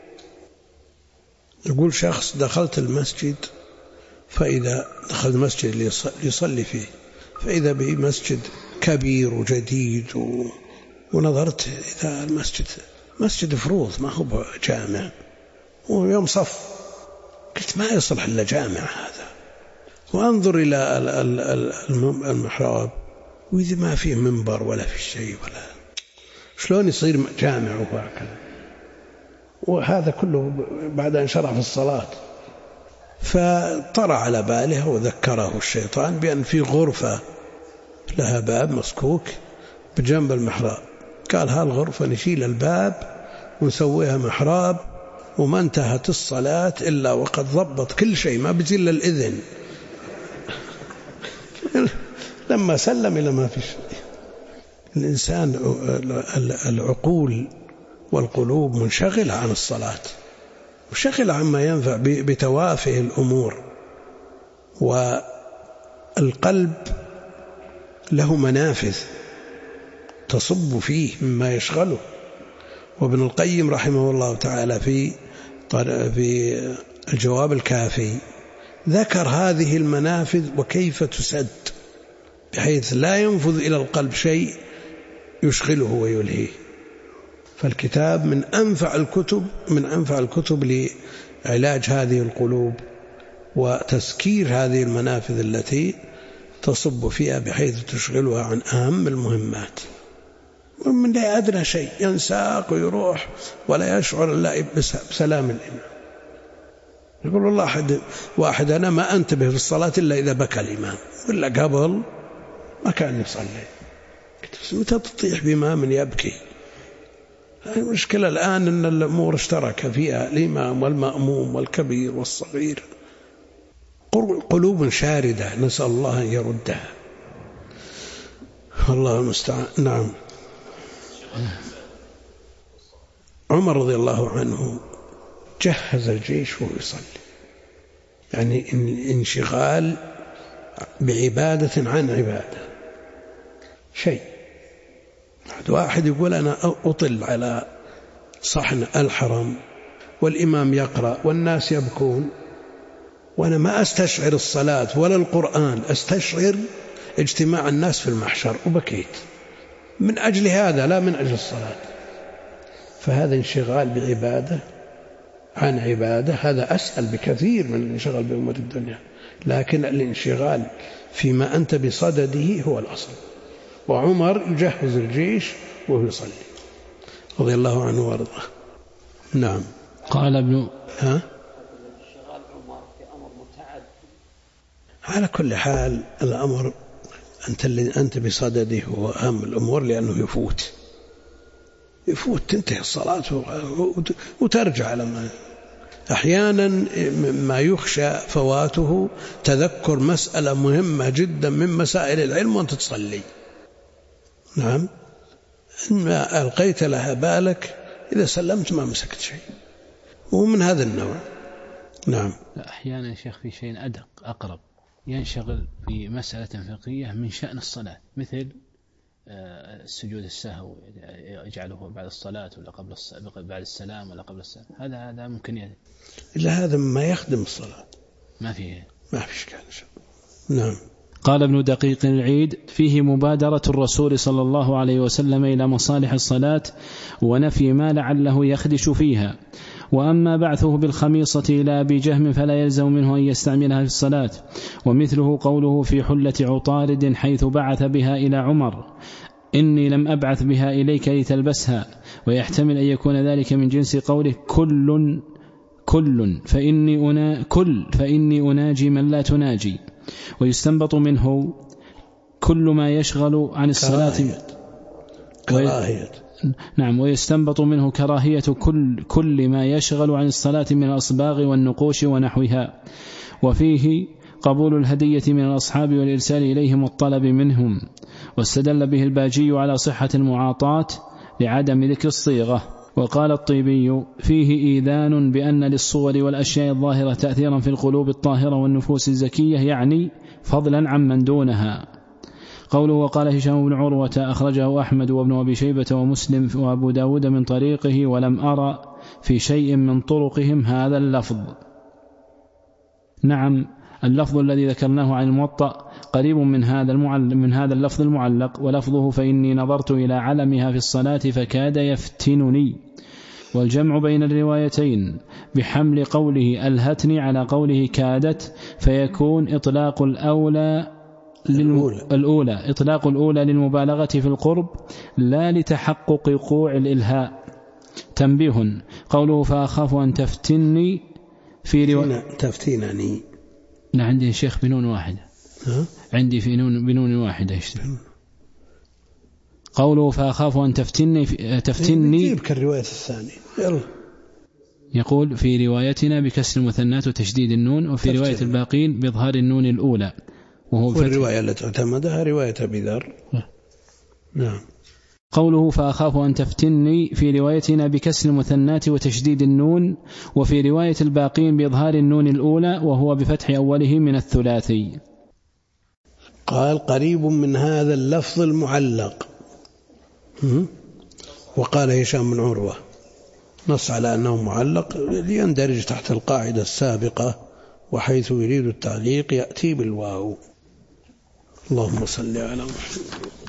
يقول شخص: دخلت المسجد، فإذا دخل المسجد ليصلي فيه، فإذا به مسجد كبير وجديد، ونظرت إذا المسجد مسجد فروض ما هو جامع، ويوم صف، قلت ما يصلح إلا جامع هذا، وأنظر إلى المحراب وإذا ما فيه منبر ولا في شيء، ولا شلون يصير جامع وهكذا. وهذا كله بعد أن شرع في الصلاة. فطرى على باله وذكره الشيطان بأن في غرفة لها باب مسكوك بجنب المحراب، قال: هالغرفة نشيل الباب ونسويها محراب، وما انتهت الصلاة إلا وقد ضبط كل شيء، ما بزل الإذن. لما سلم إلى ما في شيء. الإنسان العقول والقلوب منشغلة عن الصلاة، منشغلة عما ينفع بتوافه الأمور، والقلب له منافذ تصب فيه مما يشغله. وابن القيم رحمه الله تعالى في الجواب الكافي ذكر هذه المنافذ وكيف تسد بحيث لا ينفذ إلى القلب شيء يشغله ويلهيه. فالكتاب من أنفع الكتب لعلاج هذه القلوب وتسكير هذه المنافذ التي تصب فيها بحيث تشغلها عن أهم المهمات. ومن لا أدنى شيء ينساق ويروح ولا يشعر إلا بسلام الإمام. يقول والله واحد أنا ما أنتبه في الصلاة إلا إذا بكى الإمام، ولا قبل ما كان يصلي. متى تطيح بإمام يبكي؟ المشكلة الآن أن الأمور اشترك فيها الإمام والمأموم والكبير والصغير، قلوب شاردة نسأل الله أن يردها، والله المستعان. نعم. عمر رضي الله عنه جهز الجيش وهو يصلي، يعني انشغال بعبادة عن عبادة شيء. واحد يقول أنا أطل على صحن الحرم والإمام يقرأ والناس يبكون وأنا ما أستشعر الصلاة ولا القرآن، أستشعر اجتماع الناس في المحشر، وبكيت من أجل هذا لا من أجل الصلاة. فهذا انشغال بعبادة عن عبادة، هذا أسهل بكثير من الانشغال بأمور الدنيا، لكن الانشغال فيما أنت بصدده هو الأصل. وعمر يجهز الجيش وهو يصلي رضي الله عنه وارضاه. نعم. قال ابن انشغال عمر في أمر متعدد. على كل حال الأمر أنت بصدده هو أهم الأمور، لأنه يفوت تنتهي الصلاة وترجع لما أحيانا ما يخشى فواته تذكر مسألة مهمة جدا من مسائل العلم وأنت تصلي. نعم. ما ألقيت لها بالك إذا سلمت ما مسكت شيء، وهو من هذا النوع. نعم. أحيانا شيخ في شيء أدق أقرب ينشغل في مسألة فقهية من شأن الصلاة، مثل السجود السهو يجعله بعد الصلاة ولا بعد السلام ولا قبل السلام، هذا ممكن إلا هذا ما يخدم الصلاة، ما فيه إشكال. نعم. قال ابن دقيق العيد: فيه مبادرة الرسول صلى الله عليه وسلم إلى مصالح الصلاة ونفي ما لعله يخدش فيها. وأما بعثه بالخميصة إلى أبي جهم فلا يلزم منه أن يستعملها في الصلاة، ومثله قوله في حلة عطارد حيث بعث بها إلى عمر: إني لم أبعث بها إليك لتلبسها. ويحتمل أن يكون ذلك من جنس قوله كل فإني أناجي من لا تناجي. ويستنبط منه كل ما يشغل عن الصلاة كراهية. نعم. ويستنبط منه كراهية كل ما يشغل عن الصلاة من الأصباغ والنقوش ونحوها. وفيه قبول الهدية من الأصحاب والإرسال إليهم والطلب منهم. واستدل به الباجي على صحة المعاطاة لعدم ذكر الصيغة. وقال الطيبي: فيه إيذان بأن للصور والأشياء الظاهرة تأثيرا في القلوب الطاهرة والنفوس الزكية، يعني فضلا عن من دونها. قوله: وقال هشام بن عروة أخرجه أحمد وابن أبي شيبة ومسلم وأبو داود من طريقه، ولم أرى في شيء من طرقهم هذا اللفظ. نعم، اللفظ الذي ذكرناه عن الموطأ قريب من هذا اللفظ المعلق، ولفظه: فإني نظرت إلى علمها في الصلاة فكاد يفتنني. والجمع بين الروايتين بحمل قوله ألهتني على قوله كادت، فيكون إطلاق الأولى للمبالغة في القرب لا لتحقق وقوع الإلهاء. تنبيه: قوله فأخاف أن تفتني في تفتينني، لا عندي شيخ بنون واحدة، عندي في بنون واحدة يشتغل. قوله فأخاف أن تفتني كالرواية الثانية. يلا. يقول في روايتنا بكسر المثنات وتشديد النون، وفي رواية الباقين بإظهار النون الأولى، وهو الرواية التي اعتمدها رواية أبي ذر. نعم. قوله فأخاف أن تفتني في روايتنا بكسر المثنات وتشديد النون، وفي رواية الباقين بإظهار النون الأولى، وهو بفتح أوله من الثلاثي. قال قريب من هذا اللفظ المعلق. وقال هشام بن عروة: نص على أنه معلق ليندرج تحت القاعدة السابقة، وحيث يريد التعليق يأتي بالواو. اللهم صل على محمد.